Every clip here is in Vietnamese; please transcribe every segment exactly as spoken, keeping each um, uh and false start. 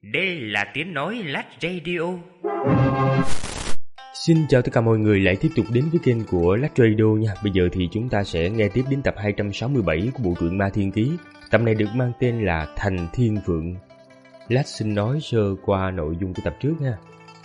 Đây là tiếng nói Lát Radio. Xin chào tất cả mọi người lại tiếp tục đến với kênh của Lát Radio nha. Bây giờ thì chúng ta sẽ nghe tiếp đến tập hai trăm sáu mươi bảy của bộ truyện Ma Thiên Ký. Tập này được mang tên là Thành Thiên Phượng. Lát xin nói sơ qua nội dung của tập trước ha.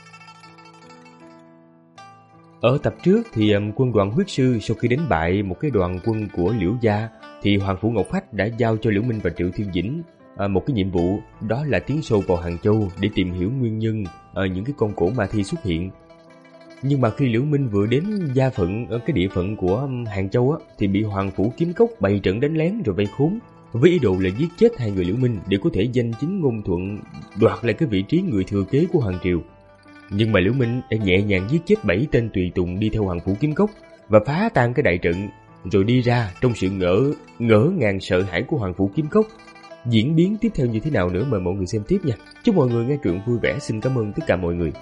Ở tập trước thì um, quân đoàn huyết sư sau khi đánh bại một cái đoàn quân của Liễu gia thì Hoàng Phủ Ngọc Phách đã giao cho Liễu Minh và Triệu Thiên Dĩnh à, một cái nhiệm vụ, đó là tiến sâu vào Hàng Châu để tìm hiểu nguyên nhân à, những cái con cổ ma thi xuất hiện. Nhưng mà khi Liễu Minh vừa đến gia phận ở cái địa phận của Hàng Châu á, thì bị Hoàng Phủ Kiếm Cốc bày trận đánh lén rồi vây khốn, với ý đồ là giết chết hai người Liễu Minh để có thể danh chính ngôn thuận đoạt lại cái vị trí người thừa kế của Hoàng triều. Nhưng mà Liễu Minh đã nhẹ nhàng giết chết bảy tên tùy tùng đi theo Hoàng Phủ Kiếm Cốc và phá tan cái đại trận, rồi đi ra trong sự ngỡ ngỡ ngàng sợ hãi của Hoàng Phủ Kiếm Cốc. Diễn biến tiếp theo như thế nào nữa mời mọi người xem tiếp nha. Chúc mọi người nghe truyện vui vẻ. Xin cảm ơn tất cả mọi người.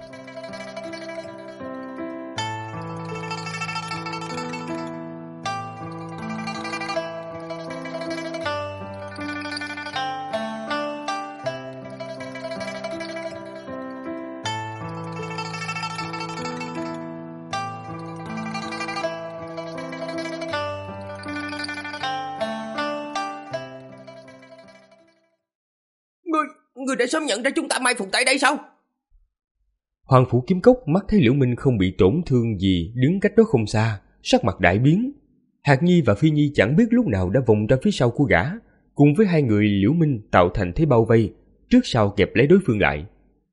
Ngươi, ngươi đã sớm nhận ra chúng ta mai phục tại đây sao? Hoàng Phủ Kiếm Cốc mắt thấy Liễu Minh không bị tổn thương gì, đứng cách đó không xa, sắc mặt đại biến. Hạc Nhi và Phi Nhi chẳng biết lúc nào đã vòng ra phía sau của gã, cùng với hai người Liễu Minh tạo thành thế bao vây, trước sau kẹp lấy đối phương lại.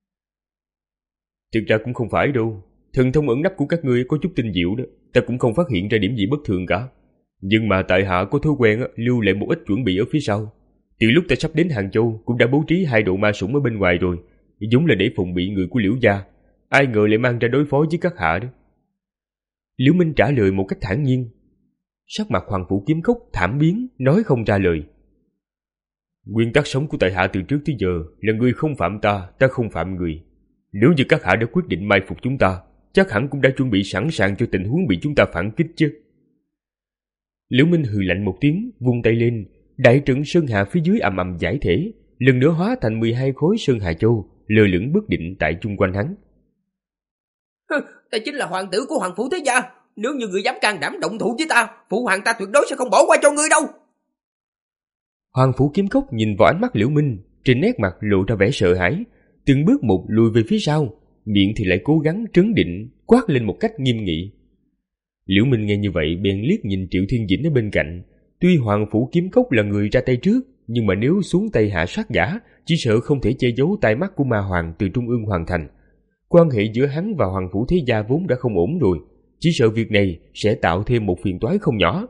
Thực ra cũng không phải đâu, thần thông ẩn nấp của các ngươi có chút tinh diệu đó, ta cũng không phát hiện ra điểm gì bất thường cả. Nhưng mà tại hạ có thói quen lưu lại một ít chuẩn bị ở phía sau. Từ lúc ta sắp đến Hàng Châu cũng đã bố trí hai độ ma sủng ở bên ngoài rồi, giống là để phòng bị người của Liễu gia. Ai ngờ lại mang ra đối phó với các hạ đó. Liễu Minh trả lời một cách thản nhiên. Sắc mặt Hoàng Phủ Kiếm Cốc thảm biến, nói không ra lời. Nguyên tắc sống của tại hạ từ trước tới giờ là người không phạm ta, ta không phạm người. Nếu như các hạ đã quyết định mai phục chúng ta, chắc hẳn cũng đã chuẩn bị sẵn sàng cho tình huống bị chúng ta phản kích chứ. Liễu Minh hừ lạnh một tiếng, vung tay lên. Đại trận Sơn Hà phía dưới ầm ầm giải thể, lần nữa hóa thành mười hai khối Sơn Hà Châu, lơ lửng bất định tại chung quanh hắn. Ta chính là hoàng tử của Hoàng Phủ Thế Gia. Nếu như người dám can đảm động thủ với ta, phụ hoàng ta tuyệt đối sẽ không bỏ qua cho ngươi đâu. Hoàng Phủ Kiếm Cốc nhìn vào ánh mắt Liễu Minh, trên nét mặt lộ ra vẻ sợ hãi, từng bước một lùi về phía sau, miệng thì lại cố gắng trấn định, quát lên một cách nghiêm nghị. Liễu Minh nghe như vậy bèn liếc nhìn Triệu Thiên Dĩnh ở bên cạnh. Tuy Hoàng Phủ Kiếm Cốc là người ra tay trước, nhưng mà nếu xuống tay hạ sát gã, chỉ sợ không thể che giấu tai mắt của ma hoàng từ Trung ương hoàn thành. Quan hệ giữa hắn và Hoàng Phủ Thế Gia vốn đã không ổn rồi, chỉ sợ việc này sẽ tạo thêm một phiền toái không nhỏ.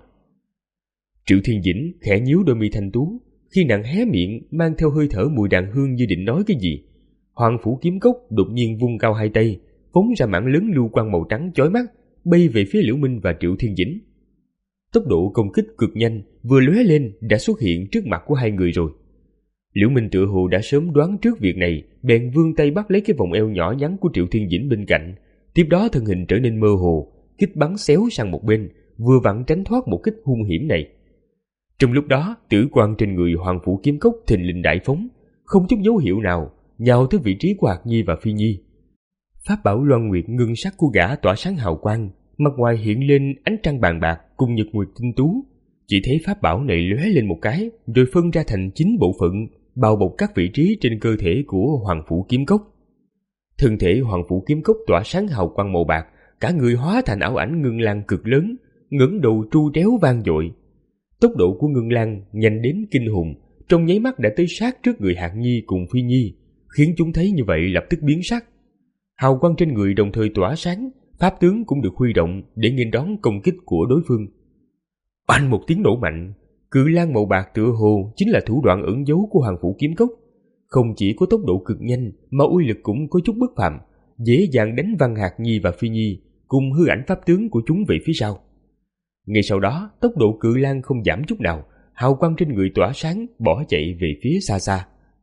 Triệu Thiên Dĩnh khẽ nhíu đôi mi thanh tú, khi nàng hé miệng mang theo hơi thở mùi đàn hương như định nói cái gì. Hoàng Phủ Kiếm Cốc đột nhiên vung cao hai tay, phóng ra mảng lớn lưu quang màu trắng chói mắt, bay về phía Liễu Minh và Triệu Thiên Dĩnh. Tốc độ công kích cực nhanh, vừa lóe lên đã xuất hiện trước mặt của hai người rồi. Liễu Minh tựa hồ đã sớm đoán trước việc này, bèn vươn tay bắt lấy cái vòng eo nhỏ nhắn của Triệu Thiên Dĩnh bên cạnh. Tiếp đó thân hình trở nên mơ hồ, kích bắn xéo sang một bên, vừa vặn tránh thoát một kích hung hiểm này. Trong lúc đó, tử quang trên người Hoàng Phủ Kiếm Cốc thình lình đại phóng, không chút dấu hiệu nào, nhào tới vị trí của Hạc Nhi và Phi Nhi. Pháp bảo Loan Nguyệt ngưng sắc của gã tỏa sáng hào quang, mặt ngoài hiện lên ánh trăng bàn bạc cùng nhật nguyệt tinh tú. Chỉ thấy pháp bảo này lóe lên một cái, rồi phân ra thành chín bộ phận, bao bọc các vị trí trên cơ thể của Hoàng Phủ Kiếm Cốc. Thân thể Hoàng Phủ Kiếm Cốc tỏa sáng hào quang màu bạc, cả người hóa thành ảo ảnh ngân lan cực lớn, ngẩng đầu tru tréo vang dội. Tốc độ của ngân lan nhanh đến kinh hùng, trong nháy mắt đã tới sát trước người Hạc Nhi cùng Phi Nhi, khiến chúng thấy như vậy lập tức biến sắc. Hào quang trên người đồng thời tỏa sáng, pháp tướng cũng được huy động để nghênh đón công kích của đối phương. Oanh một tiếng nổ mạnh, cự lan màu bạc tựa hồ chính là thủ đoạn ẩn giấu của Hoàng Phủ Kiếm Cốc. Không chỉ có tốc độ cực nhanh mà uy lực cũng có chút bất phàm, dễ dàng đánh văng Hạc Nhi và Phi Nhi cùng hư ảnh pháp tướng của chúng về phía sau. Ngay sau đó, tốc độ cự lan không giảm chút nào, hào quang trên người tỏa sáng bỏ chạy về phía xa xa.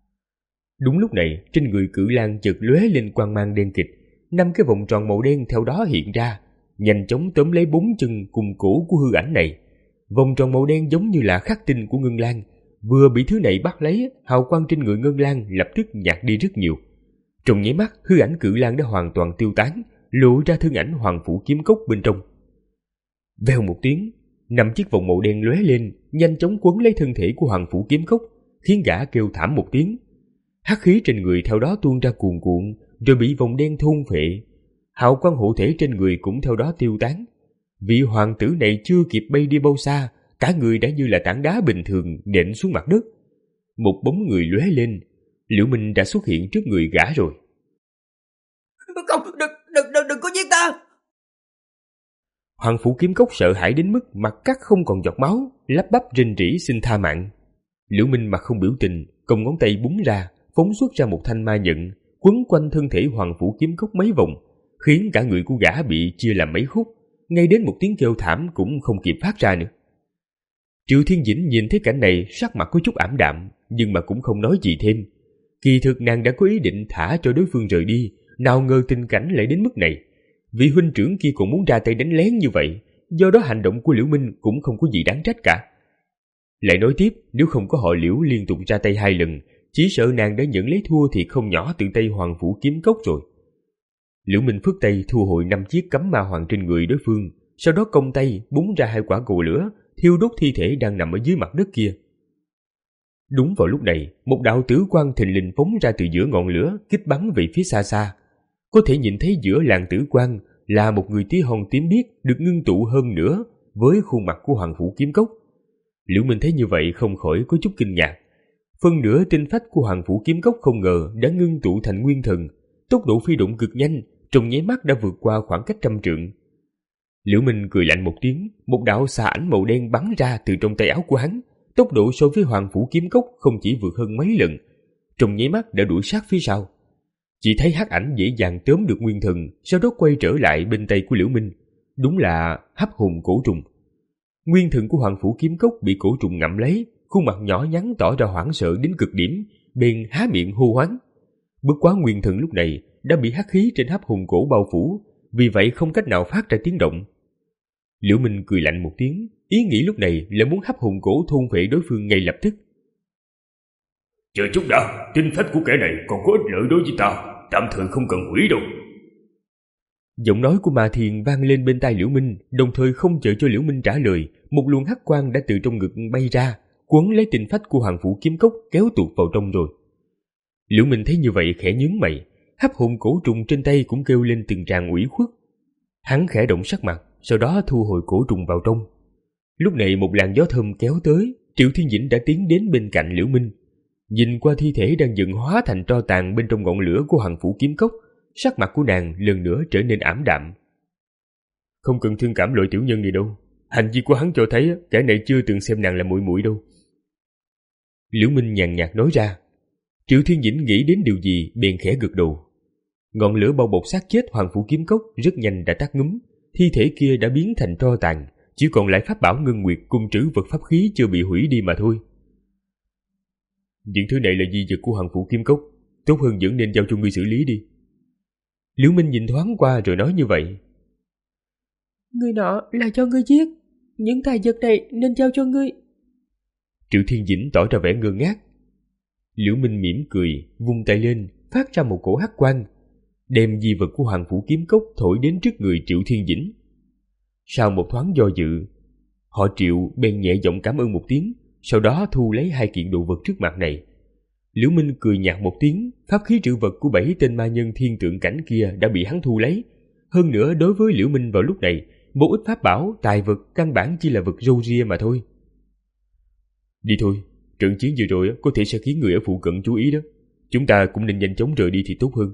Đúng lúc này, trên người cự lan chợt lóe lên quang mang đen kịt, năm cái vòng tròn màu đen theo đó hiện ra, nhanh chóng tóm lấy bốn chân cùng cổ của hư ảnh này. Vòng tròn màu đen giống như là khắc tinh của ngân lan, vừa bị thứ này bắt lấy, hào quang trên người Ngân Lan lập tức nhạt đi rất nhiều. Trong nháy mắt, hư ảnh Cự Lang đã hoàn toàn tiêu tán, lộ ra thân ảnh Hoàng Phủ Kiếm Cốc bên trong. Vèo một tiếng, năm chiếc vòng màu đen lóe lên, nhanh chóng quấn lấy thân thể của Hoàng Phủ Kiếm Cốc, khiến gã kêu thảm một tiếng. Hắc khí trên người theo đó tuôn ra cuồn cuộn, rồi bị vòng đen thôn phệ. Hào quang hộ thể trên người cũng theo đó tiêu tán. Vị hoàng tử này chưa kịp bay đi bao xa, cả người đã như là tảng đá bình thường nện xuống mặt đất. Một bóng người lóe lên, Liễu Minh đã xuất hiện trước người gã rồi. Không, đừng, đừng, đừng, đừng có giết ta! Hoàng Phủ Kiếm Cốc sợ hãi đến mức mặt cắt không còn giọt máu, lắp bắp rên rỉ xin tha mạng. Liễu Minh mặt không biểu tình, cong ngón tay búng ra, phóng xuất ra một thanh ma nhận, quấn quanh thân thể Hoàng Phủ Kiếm Cốc mấy vòng, khiến cả người của gã bị chia làm mấy khúc, ngay đến một tiếng kêu thảm cũng không kịp phát ra nữa. Triệu Thiên Dĩnh nhìn thấy cảnh này, sắc mặt có chút ảm đạm, nhưng mà cũng không nói gì thêm. Kỳ thực nàng đã có ý định thả cho đối phương rời đi, nào ngờ tình cảnh lại đến mức này. Vị huynh trưởng kia còn muốn ra tay đánh lén như vậy, do đó hành động của Liễu Minh cũng không có gì đáng trách cả. Lại nói tiếp, nếu không có họ Liễu liên tục ra tay hai lần, chỉ sợ nàng đã nhận lấy thua thì không nhỏ từ tay Hoàng Phủ Kiếm Cốc rồi. Liễu Minh phất tay thu hồi năm chiếc cấm ma hoàng trên người đối phương, sau đó cong tay búng ra hai quả cầu lửa, thiêu đốt thi thể đang nằm ở dưới mặt đất kia. Đúng vào lúc này, một đạo tử quang thình lình phóng ra từ giữa ngọn lửa, kích bắn về phía xa xa. Có thể nhìn thấy giữa làn tử quang là một người tí hon tím biếc được ngưng tụ hơn nữa với khuôn mặt của Hoàng Phủ Kiếm Cốc. Liễu Minh thấy như vậy không khỏi có chút kinh ngạc. Phân nửa tinh phách của Hoàng Phủ Kiếm Cốc không ngờ đã ngưng tụ thành nguyên thần, tốc độ phi động cực nhanh, trong nháy mắt đã vượt qua khoảng cách trăm trượng. Liễu Minh cười lạnh một tiếng, một đạo xà ảnh màu đen bắn ra từ trong tay áo của hắn, tốc độ so với Hoàng Phủ Kiếm Cốc không chỉ vượt hơn mấy lần, trong nháy mắt đã đuổi sát phía sau. Chỉ thấy hắc ảnh dễ dàng tóm được nguyên thần, sau đó quay trở lại bên tay của Liễu Minh. Đúng là hấp hồn cổ trùng. Nguyên thần của Hoàng Phủ Kiếm Cốc bị cổ trùng ngậm lấy, khuôn mặt nhỏ nhắn tỏ ra hoảng sợ đến cực điểm, bèn há miệng hô hoáng. Bất quá nguyên thần lúc này đã bị hắc khí trên hấp hồn cổ bao phủ, vì vậy không cách nào phát ra tiếng động. Liễu Minh cười lạnh một tiếng, ý nghĩ lúc này là muốn hấp hồn cổ thôn phệ đối phương ngay lập tức. Chờ chút đã, tinh phách của kẻ này còn có ích lợi đối với ta, tạm thời không cần hủy đâu. Giọng nói của Ma Thiền vang lên bên tai Liễu Minh, đồng thời không chờ cho Liễu Minh trả lời, một luồng hắc quang đã từ trong ngực bay ra, quấn lấy tinh phách của Hoàng Phủ Kiếm Cốc kéo tuột vào trong rồi. Liễu Minh thấy như vậy khẽ nhướng mày, hấp hồn cổ trùng trên tay cũng kêu lên từng tràng ủy khuất. Hắn khẽ động sắc mặt, sau đó thu hồi cổ trùng vào trong. Lúc này một làn gió thơm kéo tới, Triệu Thiên Dĩnh đã tiến đến bên cạnh Liễu Minh. Nhìn qua thi thể đang dần hóa thành tro tàn bên trong ngọn lửa của Hoàng Phủ Kiếm Cốc, sắc mặt của nàng lần nữa trở nên ảm đạm. Không cần thương cảm loại tiểu nhân này đâu, hành vi của hắn cho thấy kẻ này chưa từng xem nàng là muội muội đâu. Liễu Minh nhàn nhạt nói ra. Triệu Thiên Dĩnh nghĩ đến điều gì bèn khẽ gật đầu. Ngọn lửa bao bọc xác chết Hoàng Phủ Kiếm Cốc rất nhanh đã tắt ngúm, thi thể kia đã biến thành tro tàn, chỉ còn lại pháp bảo ngân nguyệt cùng trữ vật pháp khí chưa bị hủy đi mà thôi. Những thứ này là di vật của Hoàng Phủ Kiếm Cốc, tốt hơn vẫn nên giao cho ngươi xử lý đi. Liễu Minh nhìn thoáng qua rồi nói như vậy. Người nọ là cho ngươi giết, những tài vật này nên giao cho ngươi. Triệu Thiên Dĩnh tỏ ra vẻ ngơ ngác. Liễu Minh mỉm cười, vung tay lên, phát ra một cổ hắc quang, đem di vật của Hoàng Phủ Kiếm Cốc thổi đến trước người Triệu Thiên Dĩnh. Sau một thoáng do dự, họ Triệu bèn nhẹ giọng cảm ơn một tiếng, sau đó thu lấy hai kiện đồ vật trước mặt này. Liễu Minh cười nhạt một tiếng, pháp khí trữ vật của bảy tên ma nhân thiên tượng cảnh kia đã bị hắn thu lấy. Hơn nữa đối với Liễu Minh vào lúc này, một ít pháp bảo, tài vật căn bản chỉ là vật râu ria mà thôi. Đi thôi, trận chiến vừa rồi có thể sẽ khiến người ở phụ cận chú ý đó. Chúng ta cũng nên nhanh chóng rời đi thì tốt hơn.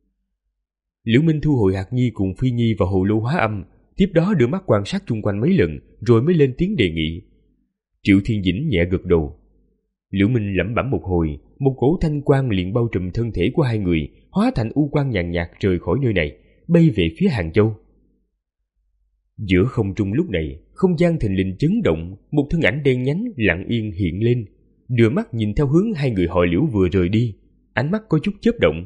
Liễu Minh thu hồi hạt nhi cùng phi nhi vào hồ lô hóa âm, tiếp đó đưa mắt quan sát chung quanh mấy lần rồi mới lên tiếng đề nghị. Triệu Thiên Dĩnh nhẹ gật đầu. Liễu Minh lẩm bẩm một hồi, một cổ thanh quang liền bao trùm thân thể của hai người, hóa thành u quang nhàn nhạt rời khỏi nơi này, bay về phía Hàng Châu. Giữa không trung lúc này, không gian thình lình chấn động, một thân ảnh đen nhánh lặng yên hiện lên, đưa mắt nhìn theo hướng hai người họ Liễu vừa rời đi, ánh mắt có chút chớp động.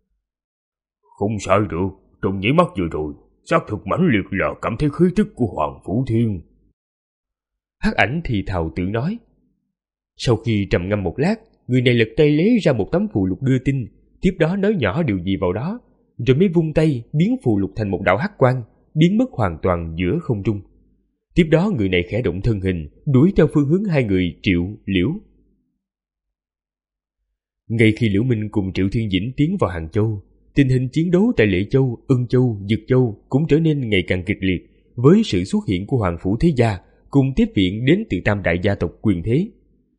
Không sai được, trong nháy mắt vừa rồi, xác thực mãnh liệt là cảm thấy khí tức của Hoàng Phủ Thiên. Hắc ảnh thì thào tự nói. Sau khi trầm ngâm một lát, người này lật tay lấy ra một tấm phù lục đưa tin, tiếp đó nói nhỏ điều gì vào đó, rồi mới vung tay biến phù lục thành một đạo hắc quang, biến mất hoàn toàn giữa không trung. Tiếp đó người này khẽ động thân hình, đuổi theo phương hướng hai người Triệu, Liễu. Ngay khi Liễu Minh cùng Triệu Thiên Dĩnh tiến vào Hàng Châu, tình hình chiến đấu tại Lệ Châu, Ưng Châu, Dực Châu cũng trở nên ngày càng kịch liệt, với sự xuất hiện của Hoàng Phủ Thế Gia cùng tiếp viện đến từ tam đại gia tộc quyền thế.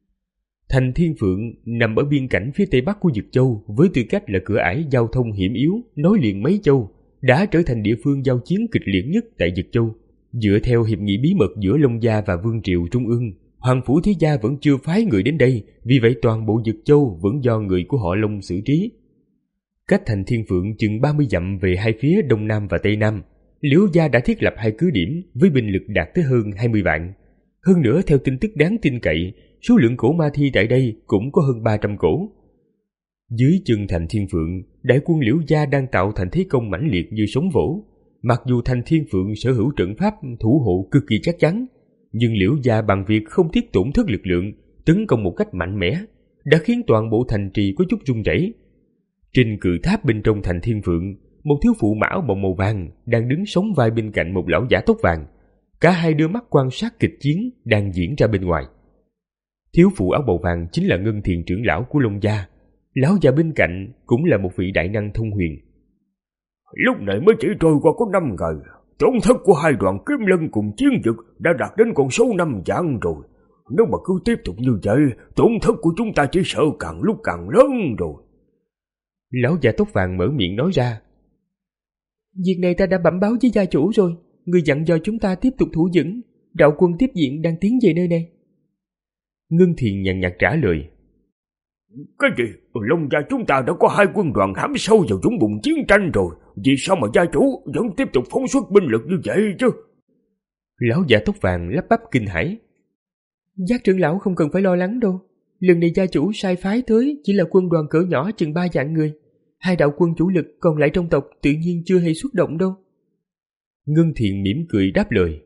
Thành Thiên Phượng nằm ở biên cảnh phía tây bắc của Dực Châu, với tư cách là cửa ải giao thông hiểm yếu nối liền mấy châu, đã trở thành địa phương giao chiến kịch liệt nhất tại Dực Châu. Dựa theo hiệp nghị bí mật giữa Long Gia và Vương Triều Trung ương, Hoàng Phủ Thế Gia vẫn chưa phái người đến đây, vì vậy toàn bộ Dực Châu vẫn do người của họ Long xử trí. Cách Thành Thiên Phượng chừng ba mươi dặm về hai phía đông nam và tây nam, Liễu Gia đã thiết lập hai cứ điểm với binh lực đạt tới hơn hai mươi vạn. Hơn nữa, theo tin tức đáng tin cậy, số lượng cổ ma thi tại đây cũng có hơn ba trăm cổ. Dưới chân Thành Thiên Phượng, đại quân Liễu Gia đang tạo thành thế công mãnh liệt như sóng vỗ. Mặc dù Thành Thiên Phượng sở hữu trận pháp thủ hộ cực kỳ chắc chắn, nhưng Liễu Gia bằng việc không tiếc tổn thất lực lượng, tấn công một cách mạnh mẽ, đã khiến toàn bộ thành trì có chút rung rẩy. Trên cự tháp bên trong Thành Thiên Phượng, một thiếu phụ mão bồng màu vàng đang đứng sóng vai bên cạnh một lão giả tóc vàng. Cả hai đưa mắt quan sát kịch chiến đang diễn ra bên ngoài. Thiếu phụ áo bào vàng chính là Ngân Thiền trưởng lão của Long Gia. Lão già bên cạnh cũng là một vị đại năng thông huyền. Lúc này mới chỉ trôi qua có năm ngày, tổn thất của hai đoàn kiếm lân cùng chiến dực đã đạt đến con số năm vạn rồi. Nếu mà cứ tiếp tục như vậy, tổn thất của chúng ta chỉ sợ càng lúc càng lớn rồi. Lão già tóc vàng mở miệng nói ra. Việc này ta đã bẩm báo với gia chủ rồi. Người dặn dò chúng ta tiếp tục thủ vững. Đạo quân tiếp viện đang tiến về nơi này. Ngân Thiền nhàn nhạt trả lời. Cái gì? Long Gia chúng ta đã có hai quân đoàn hãm sâu vào dũng bụng chiến tranh rồi. Vì sao mà gia chủ vẫn tiếp tục phóng xuất binh lực như vậy chứ? Lão già tóc vàng lắp bắp kinh hãi. Giác trưởng lão không cần phải lo lắng đâu. Lần này gia chủ sai phái tới chỉ là quân đoàn cỡ nhỏ chừng ba vạn người. Hai đạo quân chủ lực còn lại trong tộc tự nhiên chưa hề xuất động đâu. Ngân Thiện mỉm cười đáp lời.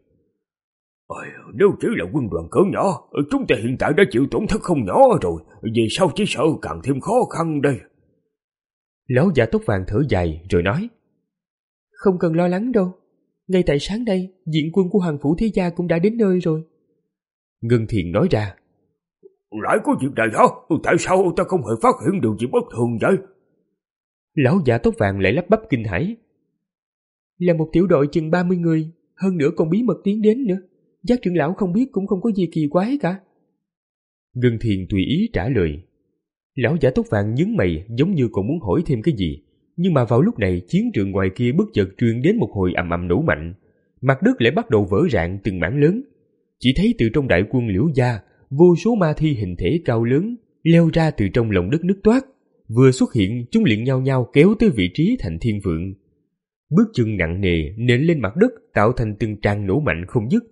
Ôi, nếu chỉ là quân đoàn cỡ nhỏ, chúng ta hiện tại đã chịu tổn thất không nhỏ rồi. Vì sao chỉ sợ càng thêm khó khăn đây? Lão già tóc vàng thở dài rồi nói. Không cần lo lắng đâu. Ngay tại sáng nay, diện quân của Hoàng Phủ Thế Gia cũng đã đến nơi rồi. Ngân Thiện nói ra. Lại có việc này hả? Tại sao ta không hề phát hiện điều gì bất thường vậy? Lão già tóc vàng lại lắp bắp kinh hãi. Là một tiểu đội chừng ba mươi người, hơn nữa còn bí mật tiến đến nữa. Giác trưởng lão không biết cũng không có gì kỳ quái cả. Ngân Thiền tùy ý trả lời. Lão giả tóc vàng nhướng mày giống như còn muốn hỏi thêm cái gì. Nhưng mà vào lúc này chiến trường ngoài kia bất chợt truyền đến một hồi ầm ầm nổ mạnh. Mặt đất lại bắt đầu vỡ rạn từng mảng lớn. Chỉ thấy từ trong đại quân Liễu Gia, vô số ma thi hình thể cao lớn leo ra từ trong lòng đất nứt toát. Vừa xuất hiện chúng liền nhau nhau kéo tới vị trí Thành Thiên Phượng. Bước chân nặng nề nện lên mặt đất tạo thành từng tràng nổ mạnh không dứt.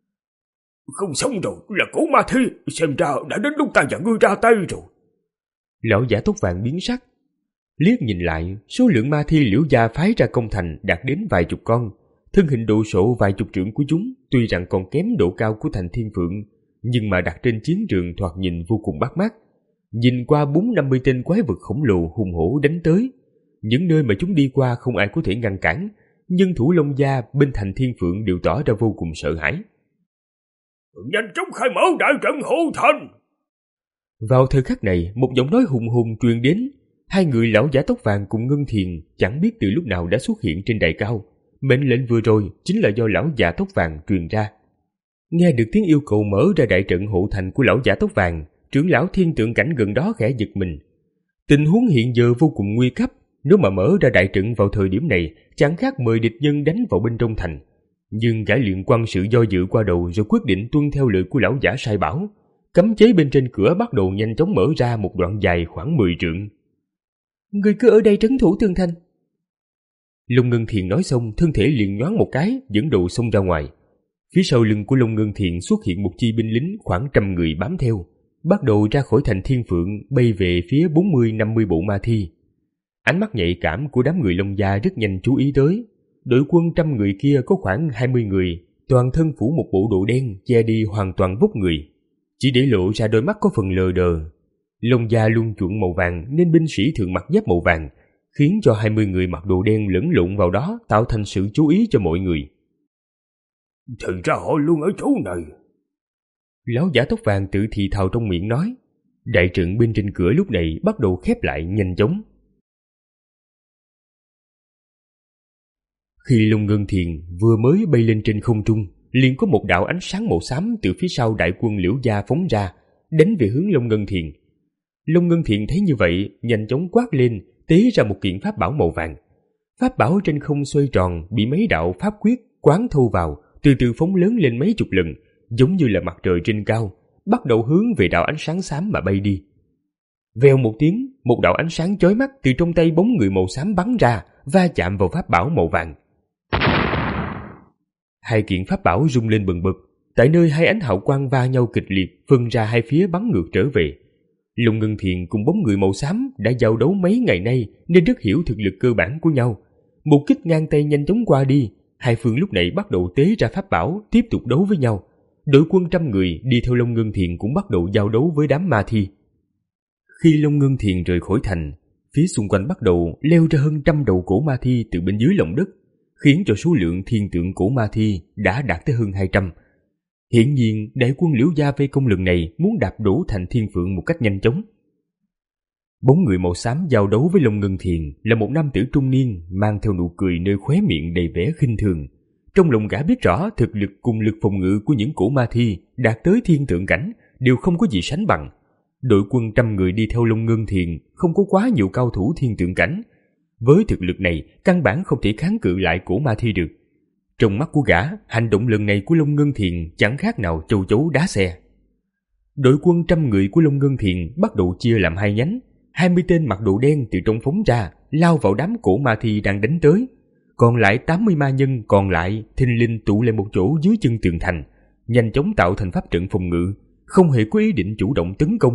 Không xong rồi, là cổ ma thi, xem ra đã đến lúc ta và ngươi ra tay rồi. Lão giả tóc vàng biến sắc. Liếc nhìn lại, số lượng ma thi Liễu Gia phái ra công thành đạt đến vài chục con. Thân hình độ sộ vài chục trượng của chúng tuy rằng còn kém độ cao của Thành Thiên Phượng, nhưng mà đặt trên chiến trường thoạt nhìn vô cùng bắt mắt. Nhìn qua bốn năm mươi tên quái vật khổng lồ hùng hổ đánh tới. Những nơi mà chúng đi qua không ai có thể ngăn cản, nhưng thủ Long Gia bên Thành Thiên Phượng đều tỏ ra vô cùng sợ hãi. Nhanh chóng khai mở đại trận hộ thành! Vào thời khắc này, một giọng nói hùng hùng truyền đến. Hai người lão giả tóc vàng cùng Ngân Thiền chẳng biết từ lúc nào đã xuất hiện trên đài cao. Mệnh lệnh vừa rồi chính là do lão giả tóc vàng truyền ra. Nghe được tiếng yêu cầu mở ra đại trận hộ thành của lão giả tóc vàng, trưởng lão Thiên Tượng Cảnh gần đó khẽ giật mình. Tình huống hiện giờ vô cùng nguy cấp. Nếu mà mở ra đại trận vào thời điểm này, chẳng khác mời địch nhân đánh vào bên trong thành. Nhưng gã luyện quan sự do dự qua đầu rồi quyết định tuân theo lời của lão giả sai bảo. Cấm chế bên trên cửa bắt đầu nhanh chóng mở ra một đoạn dài khoảng mười trượng. Người cứ ở đây trấn thủ tường thành. Long Ngân Thiền nói xong, thân thể liền nhoáng một cái, dẫn đầu xông ra ngoài. Phía sau lưng của Long Ngân Thiền xuất hiện một chi binh lính khoảng trăm người bám theo, bắt đầu ra khỏi Thành Thiên Phượng bay về phía bốn mươi năm mươi bộ ma thi. Ánh mắt nhạy cảm của đám người Long Gia rất nhanh chú ý tới. Đội quân trăm người kia có khoảng hai mươi người, toàn thân phủ một bộ đồ đen che đi hoàn toàn vóc người. chỉ để lộ ra đôi mắt có phần lờ đờ. Lông da luôn chuẩn màu vàng nên binh sĩ thường mặc giáp màu vàng, khiến cho hai mươi người mặc đồ đen lẫn lộn vào đó tạo thành sự chú ý cho mọi người. Thì ra họ luôn ở chỗ này. Lão giả tóc vàng tự thì thào trong miệng nói. Đại trận bên trên cửa lúc này bắt đầu khép lại nhanh chóng. Khi Long Ngân Thiền vừa mới bay lên trên không trung, liền có một đạo ánh sáng màu xám từ phía sau đại quân Liễu Gia phóng ra, đánh về hướng Long Ngân Thiền. Long Ngân Thiền thấy như vậy, nhanh chóng quát lên, tế ra một kiện pháp bảo màu vàng. Pháp bảo trên không xoay tròn, bị mấy đạo pháp quyết quán thâu vào, từ từ phóng lớn lên mấy chục lần, giống như là mặt trời trên cao, bắt đầu hướng về đạo ánh sáng xám mà bay đi. Vèo một tiếng, một đạo ánh sáng chói mắt từ trong tay bóng người màu xám bắn ra, va chạm vào pháp bảo màu vàng. Hai kiện pháp bảo rung lên bần bật, tại nơi hai ánh hào quang va nhau kịch liệt, phân ra hai phía bắn ngược trở về. Long Ngân Thiền cùng bóng người màu xám đã giao đấu mấy ngày nay nên rất hiểu thực lực cơ bản của nhau. Một kích ngang tay nhanh chóng qua đi, hai phương lúc này bắt đầu tế ra pháp bảo tiếp tục đấu với nhau. Đội quân trăm người đi theo Long Ngân Thiền cũng bắt đầu giao đấu với đám ma thi. Khi Long Ngân Thiền rời khỏi thành, phía xung quanh bắt đầu leo ra hơn trăm đầu cổ ma thi từ bên dưới lòng đất, khiến cho số lượng thiên tượng cổ ma thi đã đạt tới hơn hai trăm. Hiển nhiên, đại quân Liễu Gia vây công lần này muốn đạp đổ thành Thiên Phượng một cách nhanh chóng. Bóng người màu xám giao đấu với Long Ngân Thiền là một nam tử trung niên mang theo nụ cười nơi khóe miệng đầy vẻ khinh thường. Trong lòng gã biết rõ thực lực cùng lực phòng ngự của những cổ ma thi đạt tới thiên tượng cảnh đều không có gì sánh bằng. Đội quân trăm người đi theo Long Ngân Thiền không có quá nhiều cao thủ thiên tượng cảnh. Với thực lực này, căn bản không thể kháng cự lại cổ ma thi được. Trong mắt của gã, hành động lần này của Long Ngân Thiền chẳng khác nào châu chấu đá xe. Đội quân trăm người của Long Ngân Thiền bắt đầu chia làm hai nhánh. Hai mươi tên mặc đồ đen từ trong phóng ra, lao vào đám cổ ma thi đang đánh tới. Còn lại tám mươi ma nhân còn lại thình lình tụ lại một chỗ dưới chân tường thành, nhanh chóng tạo thành pháp trận phòng ngự, không hề có ý định chủ động tấn công.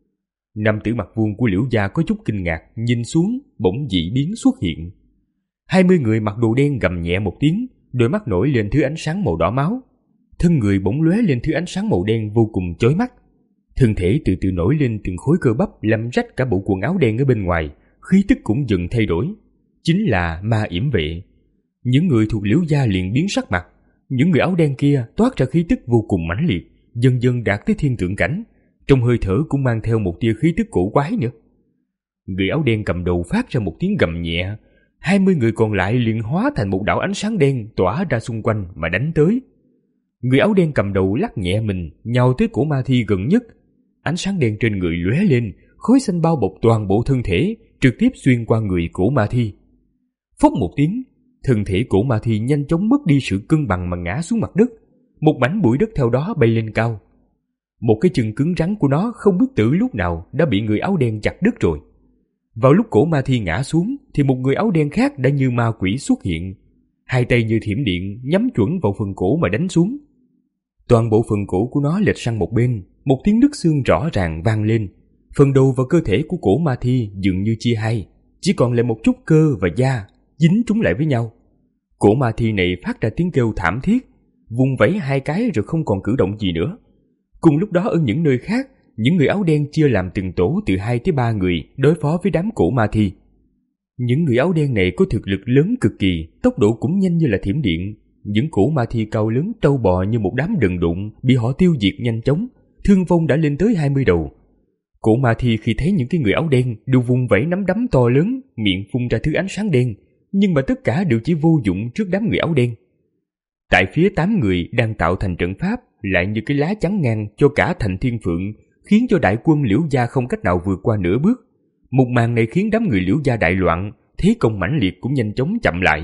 Nam tử mặt vuông của Liễu Gia có chút kinh ngạc, nhìn xuống, bỗng dị biến xuất hiện. Hai mươi người mặc đồ đen gầm nhẹ một tiếng, đôi mắt nổi lên thứ ánh sáng màu đỏ máu. Thân người bỗng lóe lên thứ ánh sáng màu đen vô cùng chói mắt. Thân thể từ từ nổi lên từng khối cơ bắp làm rách cả bộ quần áo đen ở bên ngoài, khí tức cũng dần thay đổi. Chính là ma yểm vệ. Những người thuộc Liễu Gia liền biến sắc mặt. Những người áo đen kia toát ra khí tức vô cùng mãnh liệt, dần dần đạt tới thiên tượng cảnh. Trong hơi thở cũng mang theo một tia khí tức cổ quái nữa. Người áo đen cầm đầu phát ra một tiếng gầm nhẹ. Hai mươi người còn lại liền hóa thành một đạo ánh sáng đen tỏa ra xung quanh mà đánh tới. Người áo đen cầm đầu lắc nhẹ mình, nhào tới cổ ma thi gần nhất. Ánh sáng đen trên người lóe lên, khói xanh bao bọc toàn bộ thân thể, trực tiếp xuyên qua người cổ ma thi. Phốc một tiếng, thân thể cổ ma thi nhanh chóng mất đi sự cân bằng mà ngã xuống mặt đất. Một mảnh bụi đất theo đó bay lên cao. Một cái chân cứng rắn của nó không biết từ lúc nào đã bị người áo đen chặt đứt rồi. Vào lúc cổ ma thi ngã xuống thì một người áo đen khác đã như ma quỷ xuất hiện. Hai tay như thiểm điện nhắm chuẩn vào phần cổ mà đánh xuống. Toàn bộ phần cổ của nó lệch sang một bên, một tiếng nứt xương rõ ràng vang lên. Phần đầu và cơ thể của cổ ma thi dường như chia hai, chỉ còn lại một chút cơ và da dính chúng lại với nhau. Cổ ma thi này phát ra tiếng kêu thảm thiết, vùng vẫy hai cái rồi không còn cử động gì nữa. Cùng lúc đó ở những nơi khác, những người áo đen chia làm từng tổ từ hai tới ba người đối phó với đám cổ ma thi. Những người áo đen này có thực lực lớn cực kỳ, tốc độ cũng nhanh như là thiểm điện. Những cổ ma thi cao lớn trâu bò như một đám đần đụng bị họ tiêu diệt nhanh chóng, thương vong đã lên tới hai mươi đầu. Cổ ma thi khi thấy những cái người áo đen đều vùng vẫy nắm đấm to lớn, miệng phun ra thứ ánh sáng đen, nhưng mà tất cả đều chỉ vô dụng trước đám người áo đen. Tại phía tám người đang tạo thành trận pháp lại như cái lá chắn ngang cho cả thành Thiên Phượng, khiến cho đại quân Liễu Gia không cách nào vượt qua nửa bước. Một màn này khiến đám người Liễu Gia đại loạn, thế công mãnh liệt cũng nhanh chóng chậm lại.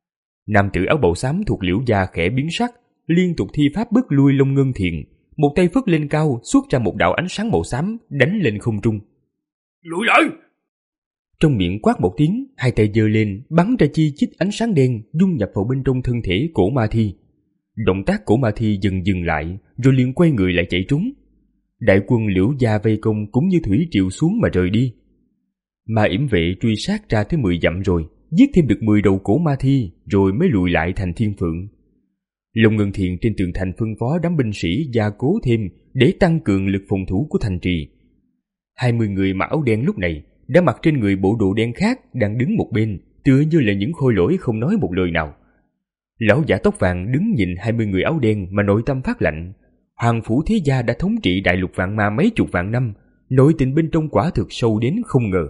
Nam tử áo bào xám thuộc Liễu Gia khẽ biến sắc, liên tục thi pháp bức lui Long Ngân Thiền, một tay phất lên cao xuất ra một đạo ánh sáng màu xám đánh lên không trung. Lùi lại! Trong miệng quát một tiếng, hai tay giơ lên bắn ra chi chít ánh sáng đen dung nhập vào bên trong thân thể cổ ma thi. Động tác cổ ma thi dần dừng lại, rồi liền quay người lại chạy trốn. Đại quân Liễu Gia vây công cũng như thủy triều xuống mà rời đi. Ma yểm vệ truy sát ra tới mười dặm rồi, giết thêm được mười đầu cổ ma thi, rồi mới lùi lại thành Thiên Phượng. Long Ngân Thiền trên tường thành phân phó đám binh sĩ gia cố thêm để tăng cường lực phòng thủ của thành trì. Hai mươi người mặc áo đen lúc này đã mặc trên người bộ đồ đen khác đang đứng một bên, tựa như là những khôi lỗi không nói một lời nào. Lão giả tóc vàng đứng nhìn hai mươi người áo đen mà nội tâm phát lạnh. Hoàng phủ thế gia đã thống trị đại lục vạn ma mấy chục vạn năm, nội tình bên trong quả thực sâu đến không ngờ.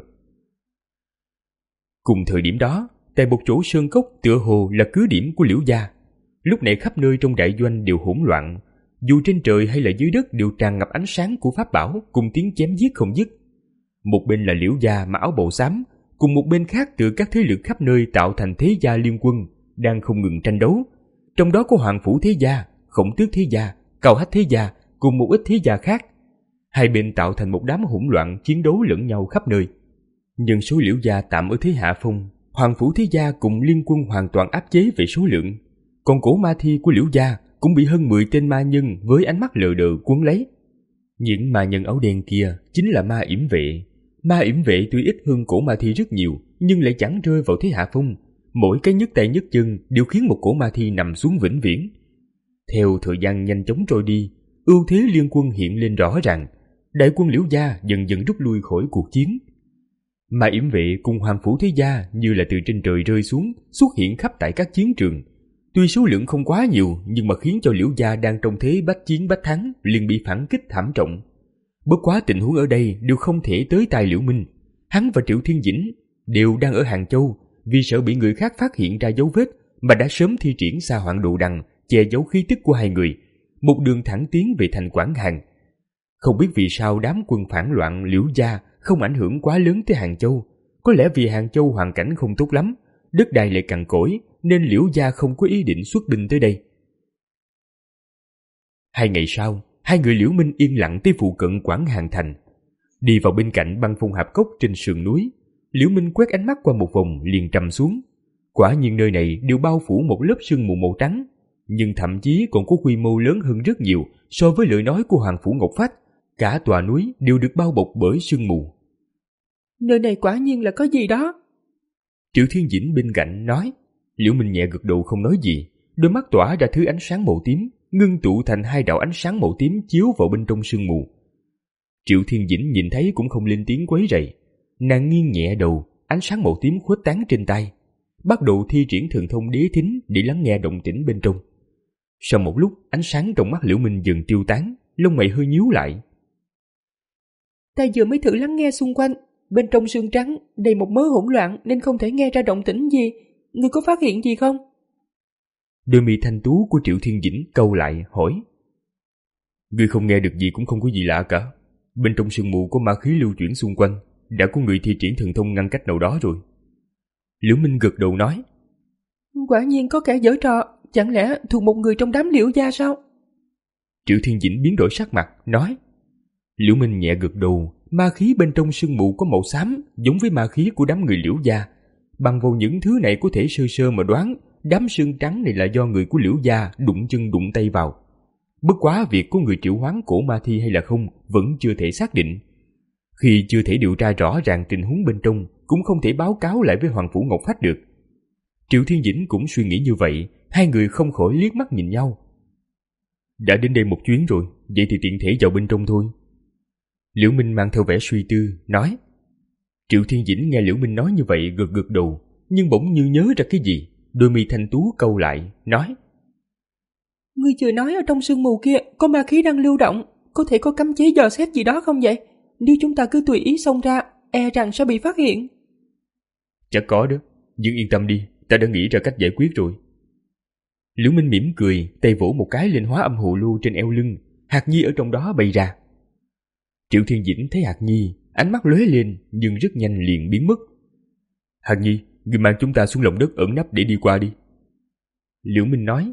Cùng thời điểm đó, tại một chỗ sơn cốc tựa hồ là cứ điểm của Liễu gia. Lúc này khắp nơi trong đại doanh đều hỗn loạn, dù trên trời hay là dưới đất đều tràn ngập ánh sáng của pháp bảo cùng tiếng chém giết không dứt. Một bên là Liễu gia mặc áo bào xám, cùng một bên khác từ các thế lực khắp nơi tạo thành thế gia liên quân đang không ngừng tranh đấu. Trong đó có Hoàng phủ thế gia, Khổng tước thế gia, Cao hách thế gia cùng một ít thế gia khác. Hai bên tạo thành một đám hỗn loạn chiến đấu lẫn nhau khắp nơi. Nhân số Liễu gia tạm ở thế hạ phong, Hoàng phủ thế gia cùng liên quân hoàn toàn áp chế về số lượng. Còn cổ ma thi của Liễu gia cũng bị hơn mười tên ma nhân với ánh mắt lờ đờ cuốn lấy. Những ma nhân áo đen kia chính là ma yểm vệ. Ma yểm vệ tuy ít hơn cổ ma thi rất nhiều, nhưng lại chẳng rơi vào thế hạ phong. Mỗi cái nhấc tay nhấc chân đều khiến một cổ ma thi nằm xuống vĩnh viễn. Theo thời gian nhanh chóng trôi đi, ưu thế liên quân hiện lên rõ ràng. Đại quân Liễu gia dần dần rút lui khỏi cuộc chiến. Ma yểm vệ cùng Hoàng phủ thế gia như là từ trên trời rơi xuống, xuất hiện khắp tại các chiến trường. Tuy số lượng không quá nhiều, nhưng mà khiến cho Liễu gia đang trong thế bách chiến bách thắng liền bị phản kích thảm trọng. Bất quá tình huống ở đây đều không thể tới tai Liễu Minh. Hắn và Triệu Thiên Dĩnh đều đang ở Hàng Châu, vì sợ bị người khác phát hiện ra dấu vết mà đã sớm thi triển Sa Hoạn Đồ Đằng che giấu khí tức của hai người, một đường thẳng tiến về thành Quảng Hàn. Không biết vì sao đám quân phản loạn Liễu gia không ảnh hưởng quá lớn tới Hàng Châu. Có lẽ vì Hàng Châu hoàn cảnh không tốt lắm, đất đai lại cằn cỗi, nên Liễu gia không có ý định xuất binh tới đây. Hai ngày sau, hai người Liễu Minh yên lặng tới phụ cận Quảng Hàn thành. Đi vào bên cạnh băng phong hạp cốc trên sườn núi, Liễu Minh quét ánh mắt qua một vòng liền trầm xuống. Quả nhiên nơi này đều bao phủ một lớp sương mù màu trắng, nhưng thậm chí còn có quy mô lớn hơn rất nhiều so với lời nói của Hoàng phủ Ngọc Phách. Cả tòa núi đều được bao bọc bởi sương mù. Nơi này quả nhiên là có gì đó. Triệu Thiên Dĩnh bên cạnh nói. Liễu Minh nhẹ gật đầu không nói gì, đôi mắt tỏa ra thứ ánh sáng màu tím, ngưng tụ thành hai đạo ánh sáng màu tím chiếu vào bên trong sương mù. Triệu Thiên Dĩnh nhìn thấy cũng không lên tiếng quấy rầy, nàng nghiêng nhẹ đầu, ánh sáng màu tím khuếch tán trên tay, bắt đầu thi triển thần thông đế thính để lắng nghe động tĩnh bên trong. Sau một lúc, ánh sáng trong mắt Liễu Minh dần tiêu tán, lông mày hơi nhíu lại. Ta vừa mới thử lắng nghe xung quanh, bên trong sương trắng đầy một mớ hỗn loạn nên không thể nghe ra động tĩnh gì. Ngươi có phát hiện gì không? Đôi mi thanh tú của Triệu Thiên Dĩnh cau lại hỏi. Ngươi không nghe được gì cũng không có gì lạ cả. Bên trong sương mù có ma khí lưu chuyển xung quanh, đã có người thi triển thần thông ngăn cách nào đó rồi. Liễu Minh gật đầu nói. Quả nhiên có kẻ giở trò, chẳng lẽ thuộc một người trong đám Liễu gia sao? Triệu Thiên Dĩnh biến đổi sắc mặt, nói. Liễu Minh nhẹ gật đầu, ma khí bên trong sương mù có màu xám, giống với ma khí của đám người Liễu gia. Bằng vào những thứ này có thể sơ sơ mà đoán, đám sương trắng này là do người của Liễu gia đụng chân đụng tay vào. Bất quá việc có người triệu hoán cổ ma thi hay là không vẫn chưa thể xác định. Khi chưa thể điều tra rõ ràng tình huống bên trong, cũng không thể báo cáo lại với Hoàng phủ Ngọc Phách được. Triệu Thiên Dĩnh cũng suy nghĩ như vậy, hai người không khỏi liếc mắt nhìn nhau. Đã đến đây một chuyến rồi, vậy thì tiện thể vào bên trong thôi. Liễu Minh mang theo vẻ suy tư, nói. Triệu Thiên Dĩnh nghe Liễu Minh nói như vậy gật gật đầu, nhưng bỗng như nhớ ra cái gì, đôi mi thanh tú cau lại, nói. Ngươi chưa nói ở trong sương mù kia có ma khí đang lưu động, có thể có cấm chế dò xét gì đó không vậy? Nếu chúng ta cứ tùy ý xông ra, e rằng sẽ bị phát hiện. Chắc có đó, nhưng yên tâm đi, ta đã nghĩ ra cách giải quyết rồi. Liễu Minh mỉm cười, tay vỗ một cái lên hóa âm hồ lô trên eo lưng, hạt nhi ở trong đó bay ra. Triệu Thiên Dĩnh thấy hạt nhi, ánh mắt lóe lên nhưng rất nhanh liền biến mất. Hạt nhi, ngươi mang chúng ta xuống lòng đất ẩn nấp để đi qua đi. Liễu Minh nói.